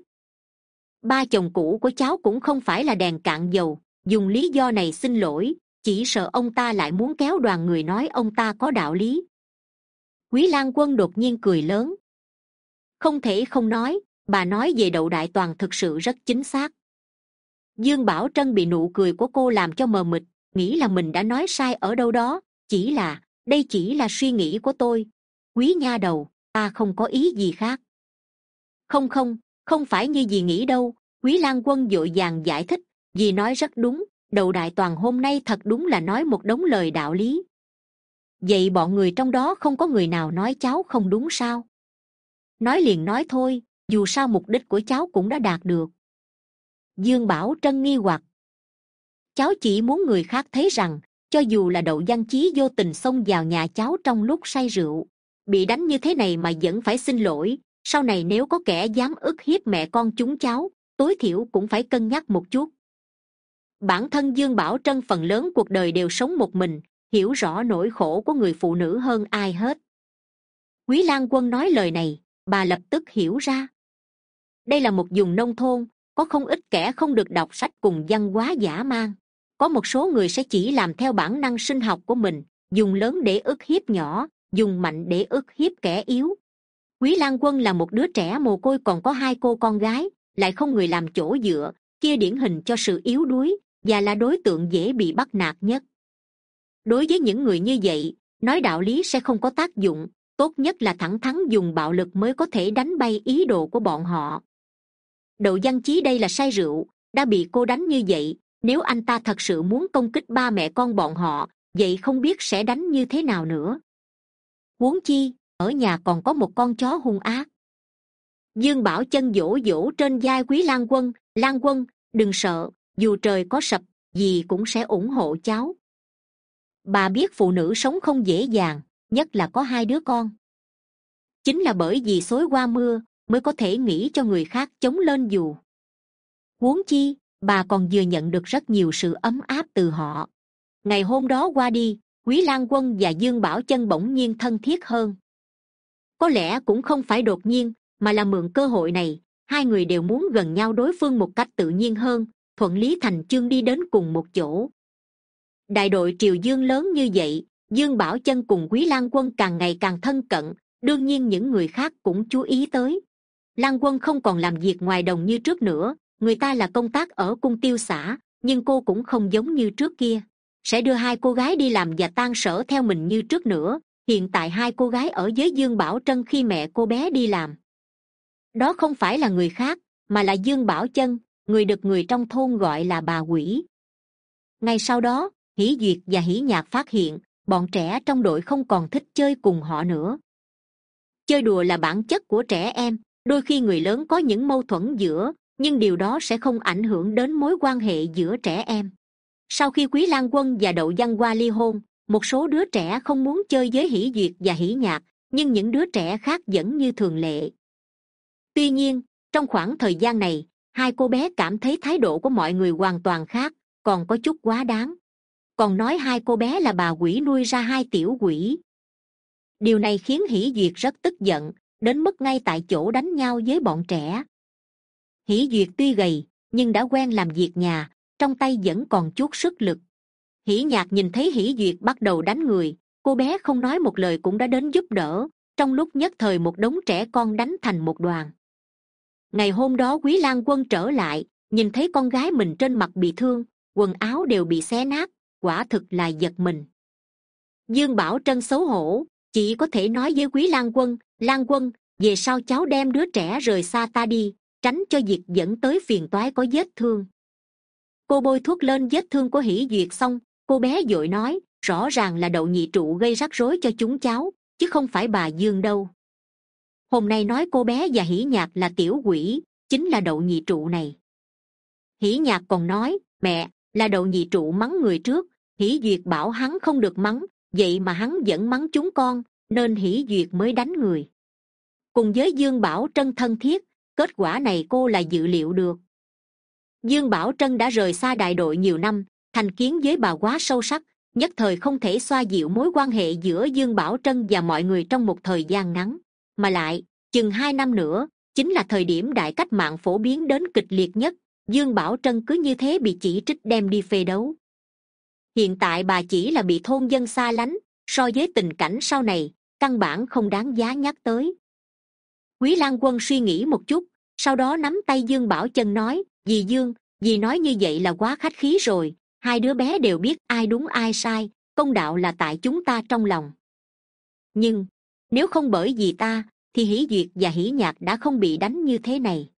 Ba chồng cũ của cháu cũng không phải là đèn cạn dầu, dùng lý do này xin lỗi, chỉ sợ ông ta lại muốn kéo đoàn người nói ông ta có đạo lý. Quý Lang Quân đột nhiên cười lớn. Không thể không nói, bà nói về Đậu Đại Toàn thực sự rất chính xác. Dương Bảo Trân bị nụ cười của cô làm cho mờ mịt, nghĩ là mình đã nói sai ở đâu đó, chỉ là, đây chỉ là suy nghĩ của tôi. Quý nha đầu, ta không có ý gì khác. Không không, không phải như dì nghĩ đâu. Quý Lang Quân vội vàng giải thích, dì nói rất đúng, Đậu Đại Toàn hôm nay thật đúng là nói một đống lời đạo lý. Vậy bọn người trong đó không có người nào nói cháu không đúng sao? Nói liền nói thôi, dù sao mục đích của cháu cũng đã đạt được. Dương Bảo Trân nghi hoặc. Cháu chỉ muốn người khác thấy rằng, cho dù là Đậu Văn Chí vô tình xông vào nhà cháu trong lúc say rượu, bị đánh như thế này mà vẫn phải xin lỗi, sau này nếu có kẻ dám ức hiếp mẹ con chúng cháu, tối thiểu cũng phải cân nhắc một chút. Bản thân Dương Bảo Trân phần lớn cuộc đời đều sống một mình, hiểu rõ nỗi khổ của người phụ nữ hơn ai hết. Quý Lang Quân nói lời này, bà lập tức hiểu ra. Đây là một vùng nông thôn, có không ít kẻ không được đọc sách cùng văn hóa dã man. Có một số người sẽ chỉ làm theo bản năng sinh học của mình, dùng lớn để ức hiếp nhỏ, dùng mạnh để ức hiếp kẻ yếu. Quý Lang Quân là một đứa trẻ mồ côi còn có hai cô con gái, lại không người làm chỗ dựa, kia điển hình cho sự yếu đuối, và là đối tượng dễ bị bắt nạt nhất. Đối với những người như vậy, nói đạo lý sẽ không có tác dụng, tốt nhất là thẳng thắn dùng bạo lực mới có thể đánh bay ý đồ của bọn họ. Đậu Văn Chí đây là say rượu, đã bị cô đánh như vậy, nếu anh ta thật sự muốn công kích ba mẹ con bọn họ, vậy không biết sẽ đánh như thế nào nữa. Huống chi, ở nhà còn có một con chó hung ác. Dương Bảo Chân vỗ vỗ trên vai Quý Lang Quân. Lang Quân, đừng sợ, dù trời có sập, dì cũng sẽ ủng hộ cháu. Bà biết phụ nữ sống không dễ dàng, nhất là có hai đứa con. Chính là bởi vì xối qua mưa, mới có thể nghĩ cho người khác chống lên dù. Huống chi, bà còn vừa nhận được rất nhiều sự ấm áp từ họ. Ngày hôm đó qua đi, Quý Lang Quân và Dương Bảo Chân bỗng nhiên thân thiết hơn. Có lẽ cũng không phải đột nhiên, mà là mượn cơ hội này, hai người đều muốn gần nhau đối phương một cách tự nhiên hơn, thuận lý thành chương đi đến cùng một chỗ. Đại đội Triều Dương lớn như vậy, Dương Bảo Chân cùng Quý Lang Quân càng ngày càng thân cận, đương nhiên những người khác cũng chú ý tới. Lang Quân không còn làm việc ngoài đồng như trước nữa, người ta là công tác ở cung tiêu xã, nhưng cô cũng không giống như trước kia, sẽ đưa hai cô gái đi làm và tan sở theo mình như trước nữa. Hiện tại hai cô gái ở với Dương Bảo Trân khi mẹ cô bé đi làm. Đó không phải là người khác, mà là Dương Bảo Chân, người được người trong thôn gọi là bà quỷ. Ngay sau đó, Hỷ Duyệt và Hỷ Nhạc phát hiện, bọn trẻ trong đội không còn thích chơi cùng họ nữa. Chơi đùa là bản chất của trẻ em, đôi khi người lớn có những mâu thuẫn giữa, nhưng điều đó sẽ không ảnh hưởng đến mối quan hệ giữa trẻ em. Sau khi Quý Lang Quân và Đậu Văn Hoa ly hôn, một số đứa trẻ không muốn chơi với Hỷ Duyệt và Hỷ Nhạc, nhưng những đứa trẻ khác vẫn như thường lệ. Tuy nhiên, trong khoảng thời gian này, hai cô bé cảm thấy thái độ của mọi người hoàn toàn khác, còn có chút quá đáng. Còn nói hai cô bé là bà quỷ nuôi ra hai tiểu quỷ. Điều này khiến Hỷ Duyệt rất tức giận, đến mức ngay tại chỗ đánh nhau với bọn trẻ. Hỷ Duyệt tuy gầy, nhưng đã quen làm việc nhà, trong tay vẫn còn chút sức lực. Hỷ Nhạc nhìn thấy Hỷ Duyệt bắt đầu đánh người, cô bé không nói một lời cũng đã đến giúp đỡ, trong lúc nhất thời một đống trẻ con đánh thành một đoàn. Ngày hôm đó Quý Lang Quân trở lại, nhìn thấy con gái mình trên mặt bị thương, quần áo đều bị xé nát, quả thực là giật mình. Dương Bảo Trân xấu hổ, chỉ có thể nói với Quý Lang Quân, Lang Quân, về sau cháu đem đứa trẻ rời xa ta đi, tránh cho việc dẫn tới phiền toái có vết thương. Cô bôi thuốc lên vết thương của Hỷ Duyệt xong, cô bé vội nói, rõ ràng là Đậu nhị trụ gây rắc rối cho chúng cháu, chứ không phải bà Dương đâu. Hôm nay nói cô bé và Hỷ Nhạc là tiểu quỷ, chính là Đậu nhị trụ này. Hỷ Nhạc còn nói, mẹ, là Đậu nhị trụ mắng người trước, Hỷ Duyệt bảo hắn không được mắng, vậy mà hắn vẫn mắng chúng con, nên Hỷ Duyệt mới đánh người. Cùng với Dương Bảo Trân thân thiết, kết quả này cô là dự liệu được. Dương Bảo Trân đã rời xa đại đội nhiều năm, thành kiến với bà quá sâu sắc, nhất thời không thể xoa dịu mối quan hệ giữa Dương Bảo Trân và mọi người trong một thời gian ngắn. Mà lại chừng hai năm nữa chính là thời điểm đại cách mạng phổ biến đến kịch liệt nhất, Dương Bảo Trân cứ như thế bị chỉ trích đem đi phê đấu. Hiện tại bà chỉ là bị thôn dân xa lánh, so với tình cảnh sau này căn bản không đáng giá nhắc tới. Quý Lan Quân suy nghĩ một chút, sau đó nắm tay Dương Bảo Trân nói: dì Dương, dì nói như vậy là quá khách khí rồi, hai đứa bé đều biết ai đúng ai sai, công đạo là tại chúng ta trong lòng. Nhưng nếu không bởi vì ta thì Hỷ Duyệt và Hỷ Nhạc đã không bị đánh như thế này.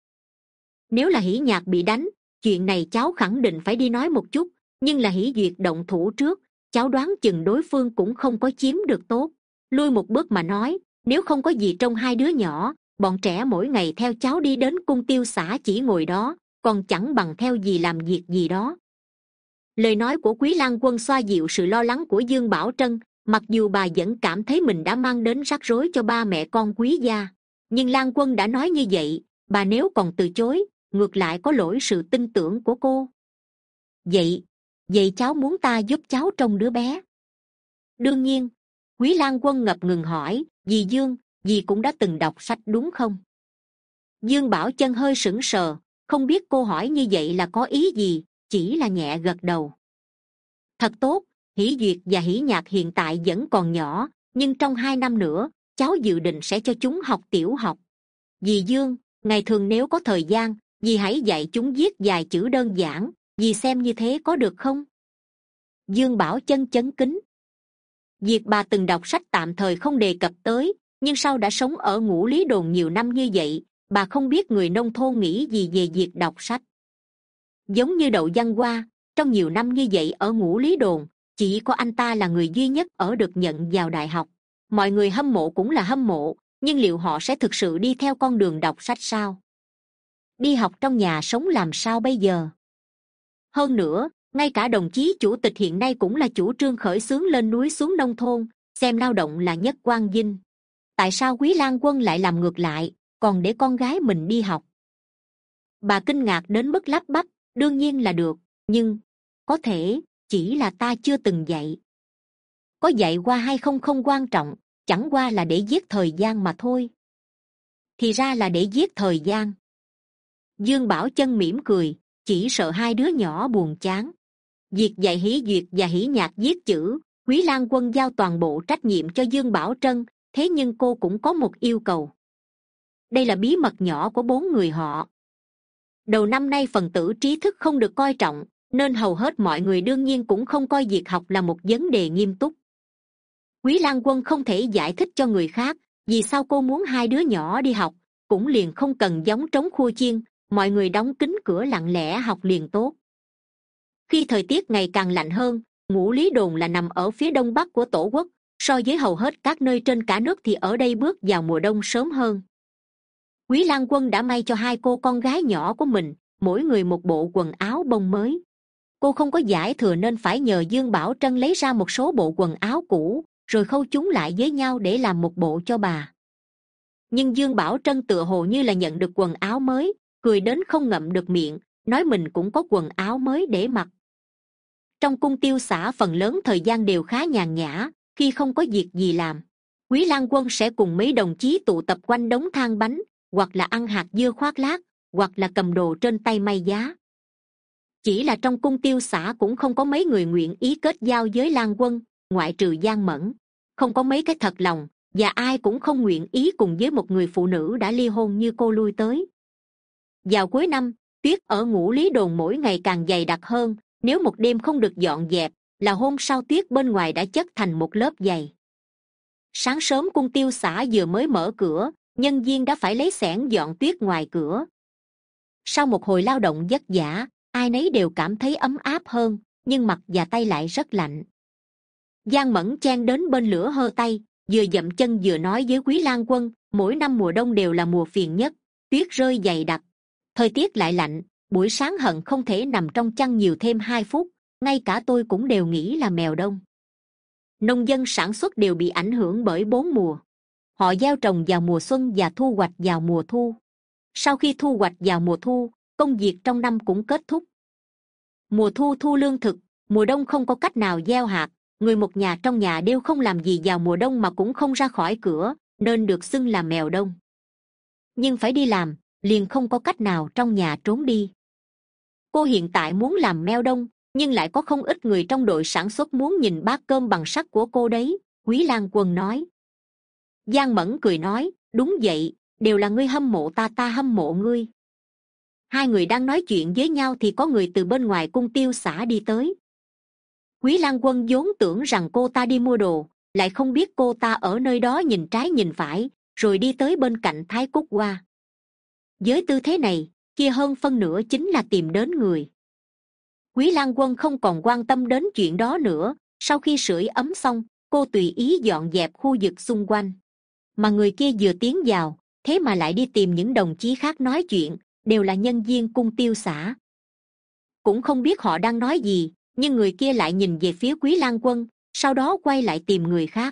Nếu là Hỷ Nhạc bị đánh, chuyện này cháu khẳng định phải đi nói một chút, nhưng là Hỷ Duyệt động thủ trước, cháu đoán chừng đối phương cũng không có chiếm được tốt. Lui một bước mà nói, nếu không có gì trong hai đứa nhỏ, bọn trẻ mỗi ngày theo cháu đi đến cung tiêu xã chỉ ngồi đó, còn chẳng bằng theo dì làm việc gì đó. Lời nói của Quý Lan Quân xoa dịu sự lo lắng của Dương Bảo Trân, mặc dù bà vẫn cảm thấy mình đã mang đến rắc rối cho ba mẹ con Quý gia, nhưng Lan Quân đã nói như vậy, bà nếu còn từ chối, ngược lại có lỗi sự tin tưởng của cô. Vậy, vậy cháu muốn ta giúp cháu trông đứa bé? Đương nhiên. Quý Lan Quân ngập ngừng hỏi: dì Dương, dì cũng đã từng đọc sách đúng không? Dương Bảo Trân hơi sững sờ, không biết cô hỏi như vậy là có ý gì, chỉ là nhẹ gật đầu. Thật tốt, Hỷ Duyệt và Hỷ Nhạc hiện tại vẫn còn nhỏ, nhưng trong hai năm nữa cháu dự định sẽ cho chúng học tiểu học. Dì Dương, ngày thường nếu có thời gian, dì hãy dạy chúng viết vài chữ đơn giản, dì xem như thế có được không? Dương Bảo Trân chấn kính. Việc bà từng đọc sách tạm thời không đề cập tới, nhưng sau đã sống ở Ngũ Lý Đồn nhiều năm như vậy, bà không biết người nông thôn nghĩ gì về việc đọc sách. Giống như Đậu Văn Hoa, trong nhiều năm như vậy ở Ngũ Lý Đồn, chỉ có anh ta là người duy nhất ở được nhận vào đại học. Mọi người hâm mộ cũng là hâm mộ, nhưng liệu họ sẽ thực sự đi theo con đường đọc sách sao? Đi học trong nhà sống làm sao bây giờ? Hơn nữa, ngay cả đồng chí chủ tịch hiện nay cũng là chủ trương khởi xướng lên núi xuống nông thôn, xem lao động là nhất quan vinh. Tại sao Quý Lan Quân lại làm ngược lại, còn để con gái mình đi học? Bà kinh ngạc đến mức lắp bắp: đương nhiên là được, nhưng có thể chỉ là ta chưa từng dạy. Có dạy qua hay không không quan trọng, chẳng qua là để giết thời gian mà thôi. Thì ra là để giết thời gian. Dương Bảo Trân mỉm cười, chỉ sợ hai đứa nhỏ buồn chán. Việc dạy Hỷ Duyệt và Hỷ Nhạc viết chữ, Quý Lan Quân giao toàn bộ trách nhiệm cho Dương Bảo Trân, thế nhưng cô cũng có một yêu cầu. Đây là bí mật nhỏ của bốn người họ. Đầu năm nay phần tử trí thức không được coi trọng, nên hầu hết mọi người đương nhiên cũng không coi việc học là một vấn đề nghiêm túc. Quý Lan Quân không thể giải thích cho người khác vì sao cô muốn hai đứa nhỏ đi học, cũng liền không cần giống trống khua chiên, mọi người đóng kín cửa lặng lẽ học liền tốt. Khi thời tiết ngày càng lạnh hơn, Ngũ Lý Đồn là nằm ở phía đông bắc của tổ quốc, so với hầu hết các nơi trên cả nước thì ở đây bước vào mùa đông sớm hơn. Quý Lan Quân đã may cho hai cô con gái nhỏ của mình mỗi người một bộ quần áo bông mới. Cô không có giải thừa nên phải nhờ Dương Bảo Trân lấy ra một số bộ quần áo cũ rồi khâu chúng lại với nhau để làm một bộ cho bà. Nhưng Dương Bảo Trân tựa hồ như là nhận được quần áo mới, cười đến không ngậm được miệng, nói mình cũng có quần áo mới để mặc. Trong cung tiêu xã phần lớn thời gian đều khá nhàn nhã, khi không có việc gì làm, Quý Lan Quân sẽ cùng mấy đồng chí tụ tập quanh đống than bánh, hoặc là ăn hạt dưa khoác lác, hoặc là cầm đồ trên tay may giá. Chỉ là trong cung tiêu xã cũng không có mấy người nguyện ý kết giao với Lan Quân, ngoại trừ Giang Mẫn. Không có mấy cái thật lòng, và ai cũng không nguyện ý cùng với một người phụ nữ đã ly hôn như cô lui tới. Vào cuối năm, tuyết ở Ngũ Lý Đồn mỗi ngày càng dày đặc hơn, nếu một đêm không được dọn dẹp là hôm sau tuyết bên ngoài đã chất thành một lớp dày. Sáng sớm cung tiêu xã vừa mới mở cửa, nhân viên đã phải lấy xẻng dọn tuyết ngoài cửa. Sau một hồi lao động vất vả, ai nấy đều cảm thấy ấm áp hơn, nhưng mặt và tay lại rất lạnh. Giang Mẫn chen đến bên lửa hơ tay, vừa dậm chân vừa nói với Quý Lan Quân: mỗi năm mùa đông đều là mùa phiền nhất, tuyết rơi dày đặc, thời tiết lại lạnh, buổi sáng hận không thể nằm trong chăn nhiều thêm hai phút, ngay cả tôi cũng đều nghĩ là mèo đông. Nông dân sản xuất đều bị ảnh hưởng bởi bốn mùa. Họ gieo trồng vào mùa xuân và thu hoạch vào mùa thu. Sau khi thu hoạch vào mùa thu, công việc trong năm cũng kết thúc. Mùa thu thu lương thực, mùa đông không có cách nào gieo hạt, người một nhà trong nhà đều không làm gì vào mùa đông mà cũng không ra khỏi cửa, nên được xưng là mèo đông. Nhưng phải đi làm, liền không có cách nào trong nhà trốn đi. Cô hiện tại muốn làm mèo đông, nhưng lại có không ít người trong đội sản xuất muốn nhìn bát cơm bằng sắt của cô đấy, Quý Lang Quân nói. Giang Mẫn cười nói, đúng vậy, đều là ngươi hâm mộ ta, ta hâm mộ ngươi. Hai người đang nói chuyện với nhau thì có người từ bên ngoài cung tiêu xã đi tới. Quý Lang Quân vốn tưởng rằng cô ta đi mua đồ, lại không biết cô ta ở nơi đó nhìn trái nhìn phải, rồi đi tới bên cạnh Thái Cúc Hoa. Với tư thế này, kia hơn phân nửa chính là tìm đến người. Quý Lang Quân không còn quan tâm đến chuyện đó nữa. Sau khi sưởi ấm xong, cô tùy ý dọn dẹp khu vực xung quanh. Mà người kia vừa tiến vào, thế mà lại đi tìm những đồng chí khác nói chuyện, đều là nhân viên cung tiêu xã. Cũng không biết họ đang nói gì, nhưng người kia lại nhìn về phía Quý Lang Quân, sau đó quay lại tìm người khác.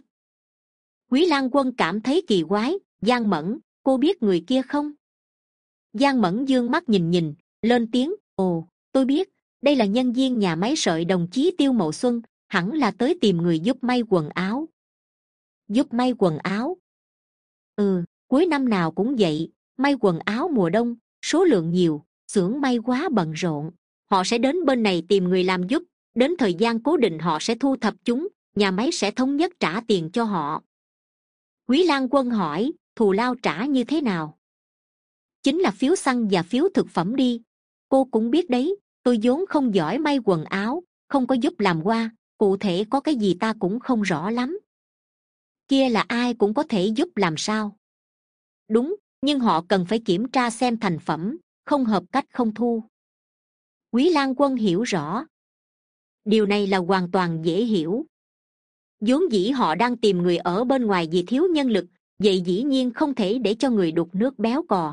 Quý Lang Quân cảm thấy kỳ quái. Giang Mẫn, cô biết người kia không? Giang Mẫn dương mắt nhìn nhìn, lên tiếng, ồ, tôi biết, đây là nhân viên nhà máy sợi đồng chí Tiêu Mậu Xuân, hẳn là tới tìm người giúp may quần áo. Giúp may quần áo? Ừ, cuối năm nào cũng vậy, may quần áo mùa đông, số lượng nhiều, xưởng may quá bận rộn. Họ sẽ đến bên này tìm người làm giúp, đến thời gian cố định họ sẽ thu thập chúng, nhà máy sẽ thống nhất trả tiền cho họ. Quý Lang Quân hỏi, thù lao trả như thế nào? Chính là phiếu xăng và phiếu thực phẩm đi. Cô cũng biết đấy, tôi vốn không giỏi may quần áo, không có giúp làm qua, cụ thể có cái gì ta cũng không rõ lắm. Kia là ai cũng có thể giúp làm sao? Đúng, nhưng họ cần phải kiểm tra xem thành phẩm, không hợp cách không thu. Quý Lang Quân hiểu rõ. Điều này là hoàn toàn dễ hiểu. Vốn dĩ họ đang tìm người ở bên ngoài vì thiếu nhân lực, vậy dĩ nhiên không thể để cho người đục nước béo cò.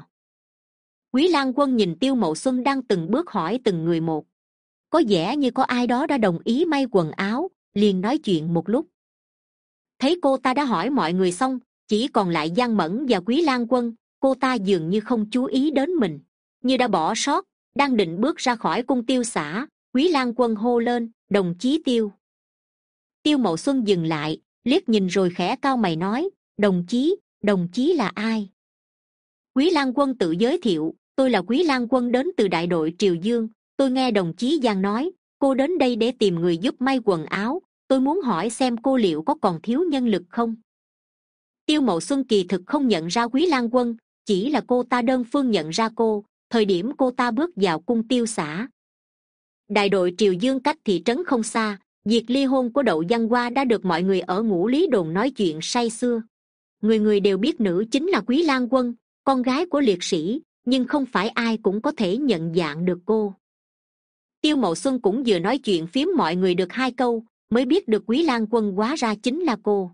Quý Lang Quân nhìn Tiêu Mậu Xuân đang từng bước hỏi từng người một. Có vẻ như có ai đó đã đồng ý may quần áo, liền nói chuyện một lúc. Thấy cô ta đã hỏi mọi người xong, chỉ còn lại Giang Mẫn và Quý Lang Quân, cô ta dường như không chú ý đến mình, như đã bỏ sót, đang định bước ra khỏi cung tiêu xã. Quý Lang Quân hô lên, đồng chí Tiêu. Tiêu Mậu Xuân dừng lại, liếc nhìn rồi khẽ cau mày nói, đồng chí, đồng chí là ai? Quý Lang Quân tự giới thiệu, tôi là Quý Lang Quân đến từ đại đội Triều Dương, tôi nghe đồng chí Giang nói, cô đến đây để tìm người giúp may quần áo, tôi muốn hỏi xem cô liệu có còn thiếu nhân lực không? Tiêu Mậu Xuân kỳ thực không nhận ra Quý Lang Quân, chỉ là cô ta đơn phương nhận ra cô, thời điểm cô ta bước vào cung tiêu xã. Đại đội Triều Dương cách thị trấn không xa, việc ly hôn của Đậu Văn Hoa đã được mọi người ở Ngũ Lý Đồn nói chuyện say sưa. Người người đều biết nữ chính là Quý Lang Quân, con gái của liệt sĩ, nhưng không phải ai cũng có thể nhận dạng được cô. Tiêu Mậu Xuân cũng vừa nói chuyện phiếm mọi người được hai câu, mới biết được Quý Lang Quân hóa ra chính là cô.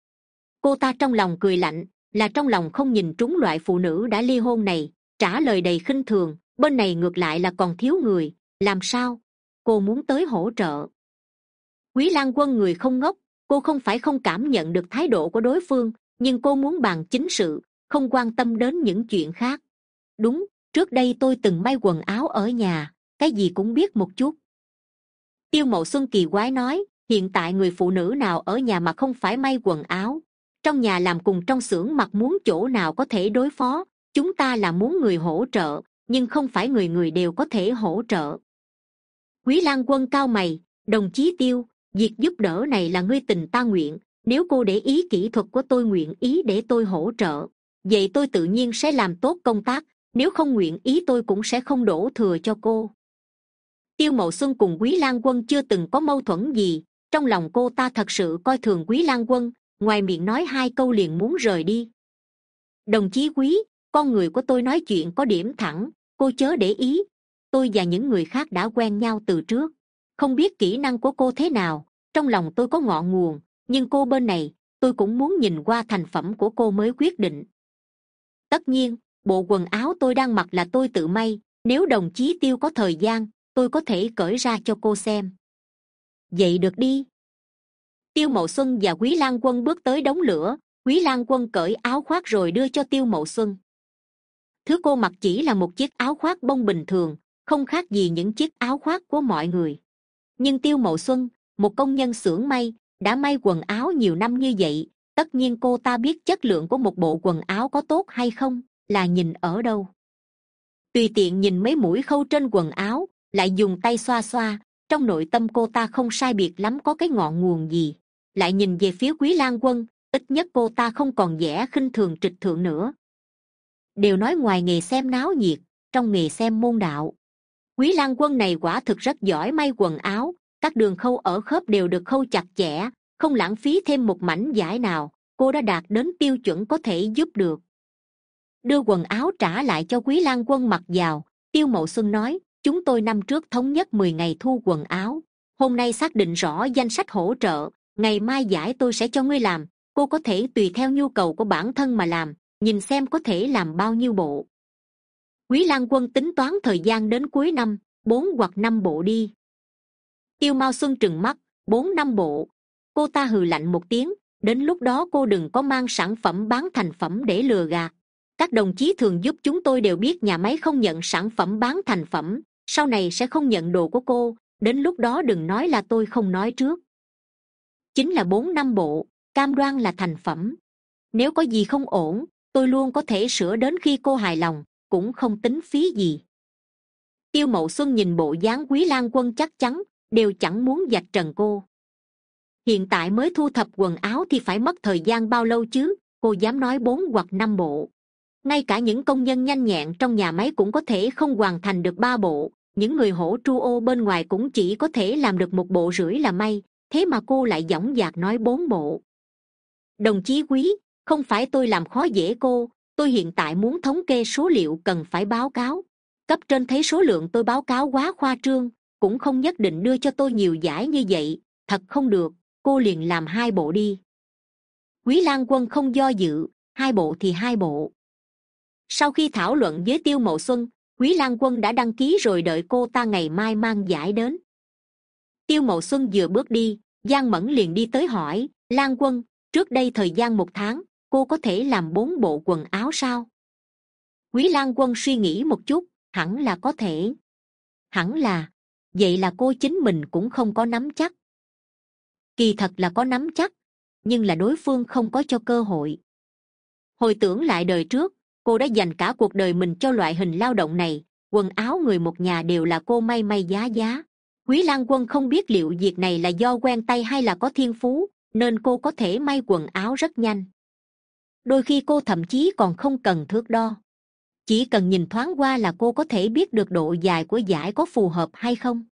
Cô ta trong lòng cười lạnh, là trong lòng không nhìn trúng loại phụ nữ đã ly hôn này, trả lời đầy khinh thường, bên này ngược lại là còn thiếu người, làm sao? Cô muốn tới hỗ trợ. Quý Lang Quân người không ngốc, cô không phải không cảm nhận được thái độ của đối phương, nhưng cô muốn bàn chính sự, không quan tâm đến những chuyện khác. Đúng, trước đây tôi từng may quần áo ở nhà, cái gì cũng biết một chút. Tiêu Mậu Xuân kỳ quái nói, hiện tại người phụ nữ nào ở nhà mà không phải may quần áo? Trong nhà làm cùng trong xưởng mặc muốn chỗ nào có thể đối phó, chúng ta là muốn người hỗ trợ, nhưng không phải người người đều có thể hỗ trợ. Quý Lang Quân cau mày, đồng chí Tiêu, việc giúp đỡ này là ngươi tình ta nguyện, nếu cô để ý kỹ thuật của tôi nguyện ý để tôi hỗ trợ, vậy tôi tự nhiên sẽ làm tốt công tác, nếu không nguyện ý tôi cũng sẽ không đổ thừa cho cô. Tiêu Mậu Xuân cùng Quý Lang Quân chưa từng có mâu thuẫn gì, trong lòng cô ta thật sự coi thường Quý Lang Quân, ngoài miệng nói hai câu liền muốn rời đi. Đồng chí Quý, con người của tôi nói chuyện có điểm thẳng, cô chớ để ý, tôi và những người khác đã quen nhau từ trước, không biết kỹ năng của cô thế nào, trong lòng tôi có ngọn nguồn, nhưng cô bên này tôi cũng muốn nhìn qua thành phẩm của cô mới quyết định. Tất nhiên, bộ quần áo tôi đang mặc là tôi tự may, nếu đồng chí Tiêu có thời gian tôi có thể cởi ra cho cô xem. Vậy được đi. Tiêu Mậu Xuân và Quý Lang Quân bước tới đống lửa, Quý Lang Quân cởi áo khoác rồi đưa cho Tiêu Mậu Xuân. Thứ cô mặc chỉ là một chiếc áo khoác bông bình thường, không khác gì những chiếc áo khoác của mọi người. Nhưng Tiêu Mậu Xuân, một công nhân xưởng may, đã may quần áo nhiều năm như vậy, tất nhiên cô ta biết chất lượng của một bộ quần áo có tốt hay không là nhìn ở đâu. Tùy tiện nhìn mấy mũi khâu trên quần áo, lại dùng tay xoa xoa, trong nội tâm cô ta không sai biệt lắm có cái ngọn nguồn gì. Lại nhìn về phía Quý Lang Quân, ít nhất cô ta không còn vẻ khinh thường trịch thượng nữa. Đều nói ngoài nghề xem náo nhiệt, trong nghề xem môn đạo. Quý Lang Quân này quả thực rất giỏi may quần áo, các đường khâu ở khớp đều được khâu chặt chẽ, không lãng phí thêm một mảnh vải nào. Cô đã đạt đến tiêu chuẩn có thể giúp được. Đưa quần áo trả lại cho Quý Lang Quân mặc vào, Tiêu Mậu Xuân nói, chúng tôi năm trước thống nhất mười ngày thu quần áo, hôm nay xác định rõ danh sách hỗ trợ, ngày mai giải tôi sẽ cho ngươi làm, cô có thể tùy theo nhu cầu của bản thân mà làm, nhìn xem có thể làm bao nhiêu bộ. Quý Lang Quân tính toán thời gian đến cuối năm, bốn hoặc năm bộ đi. Tiêu Mao Xuân trừng mắt, bốn năm bộ. Cô ta hừ lạnh một tiếng, đến lúc đó cô đừng có mang sản phẩm bán thành phẩm để lừa gạt. Các đồng chí thường giúp chúng tôi đều biết nhà máy không nhận sản phẩm bán thành phẩm, sau này sẽ không nhận đồ của cô, đến lúc đó đừng nói là tôi không nói trước. Chính là bốn năm bộ, cam đoan là thành phẩm. Nếu có gì không ổn, tôi luôn có thể sửa đến khi cô hài lòng, cũng không tính phí gì. Tiêu Mậu Xuân nhìn bộ dáng Quý Lang Quân chắc chắn, đều chẳng muốn vạch trần cô. Hiện tại mới thu thập quần áo thì phải mất thời gian bao lâu chứ, cô dám nói bốn hoặc năm bộ. Ngay cả những công nhân nhanh nhẹn trong nhà máy cũng có thể không hoàn thành được ba bộ, những người hổ tru ô bên ngoài cũng chỉ có thể làm được một bộ rưỡi là may, thế mà cô lại dõng dạc nói bốn bộ. Đồng chí Quý, không phải tôi làm khó dễ cô, tôi hiện tại muốn thống kê số liệu cần phải báo cáo. Cấp trên thấy số lượng tôi báo cáo quá khoa trương, cũng không nhất định đưa cho tôi nhiều giải như vậy, thật không được, cô liền làm hai bộ đi. Quý Lang Quân không do dự, hai bộ thì hai bộ. Sau khi thảo luận với Tiêu Mậu Xuân, Quý Lang Quân đã đăng ký rồi đợi cô ta ngày mai mang giải đến. Tiêu Mậu Xuân vừa bước đi, Giang Mẫn liền đi tới hỏi, Lang Quân, trước đây thời gian một tháng, cô có thể làm bốn bộ quần áo sao? Quý Lang Quân suy nghĩ một chút, hẳn là có thể. Hẳn là, vậy là cô chính mình cũng không có nắm chắc. Kỳ thật là có nắm chắc, nhưng là đối phương không có cho cơ hội. Hồi tưởng lại đời trước, cô đã dành cả cuộc đời mình cho loại hình lao động này, quần áo người một nhà đều là cô may may giá giá. Quý Lang Quân không biết liệu việc này là do quen tay hay là có thiên phú, nên cô có thể may quần áo rất nhanh. Đôi khi cô thậm chí còn không cần thước đo. Chỉ cần nhìn thoáng qua là cô có thể biết được độ dài của vải có phù hợp hay không.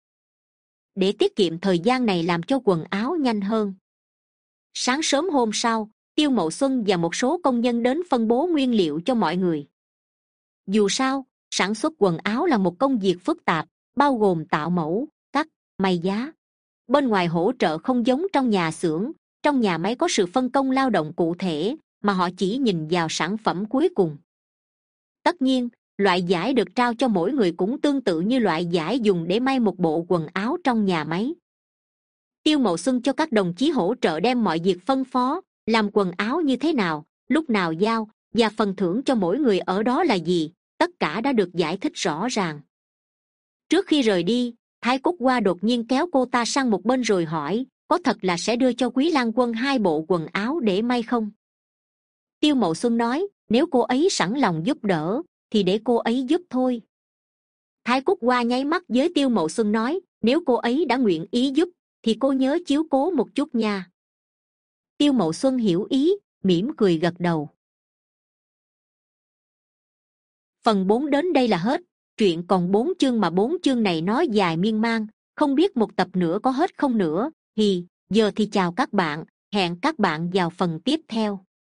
Để tiết kiệm thời gian này làm cho quần áo nhanh hơn. Sáng sớm hôm sau, Tiêu Mậu Xuân và một số công nhân đến phân bố nguyên liệu cho mọi người. Dù sao, sản xuất quần áo là một công việc phức tạp, bao gồm tạo mẫu, cắt, may giá. Bên ngoài hỗ trợ không giống trong nhà xưởng, trong nhà máy có sự phân công lao động cụ thể, mà họ chỉ nhìn vào sản phẩm cuối cùng. Tất nhiên, loại vải được trao cho mỗi người cũng tương tự như loại vải dùng để may một bộ quần áo trong nhà máy. Tiêu Mậu Xuân cho các đồng chí hỗ trợ đem mọi việc phân phó, làm quần áo như thế nào, lúc nào giao, và phần thưởng cho mỗi người ở đó là gì, tất cả đã được giải thích rõ ràng. Trước khi rời đi, Thái Cúc Hoa đột nhiên kéo cô ta sang một bên rồi hỏi, có thật là sẽ đưa cho Quý Lang Quân hai bộ quần áo để may không? Tiêu Mậu Xuân nói, nếu cô ấy sẵn lòng giúp đỡ, thì để cô ấy giúp thôi. Thái Cúc Hoa nháy mắt với Tiêu Mậu Xuân nói, nếu cô ấy đã nguyện ý giúp, thì cô nhớ chiếu cố một chút nha. Tiêu Mậu Xuân hiểu ý, mỉm cười gật đầu. Phần bốn đến đây là hết. Truyện còn bốn chương mà bốn chương này nói dài miên man, không biết một tập nữa có hết không nữa. Thì giờ thì chào các bạn, hẹn các bạn vào phần tiếp theo.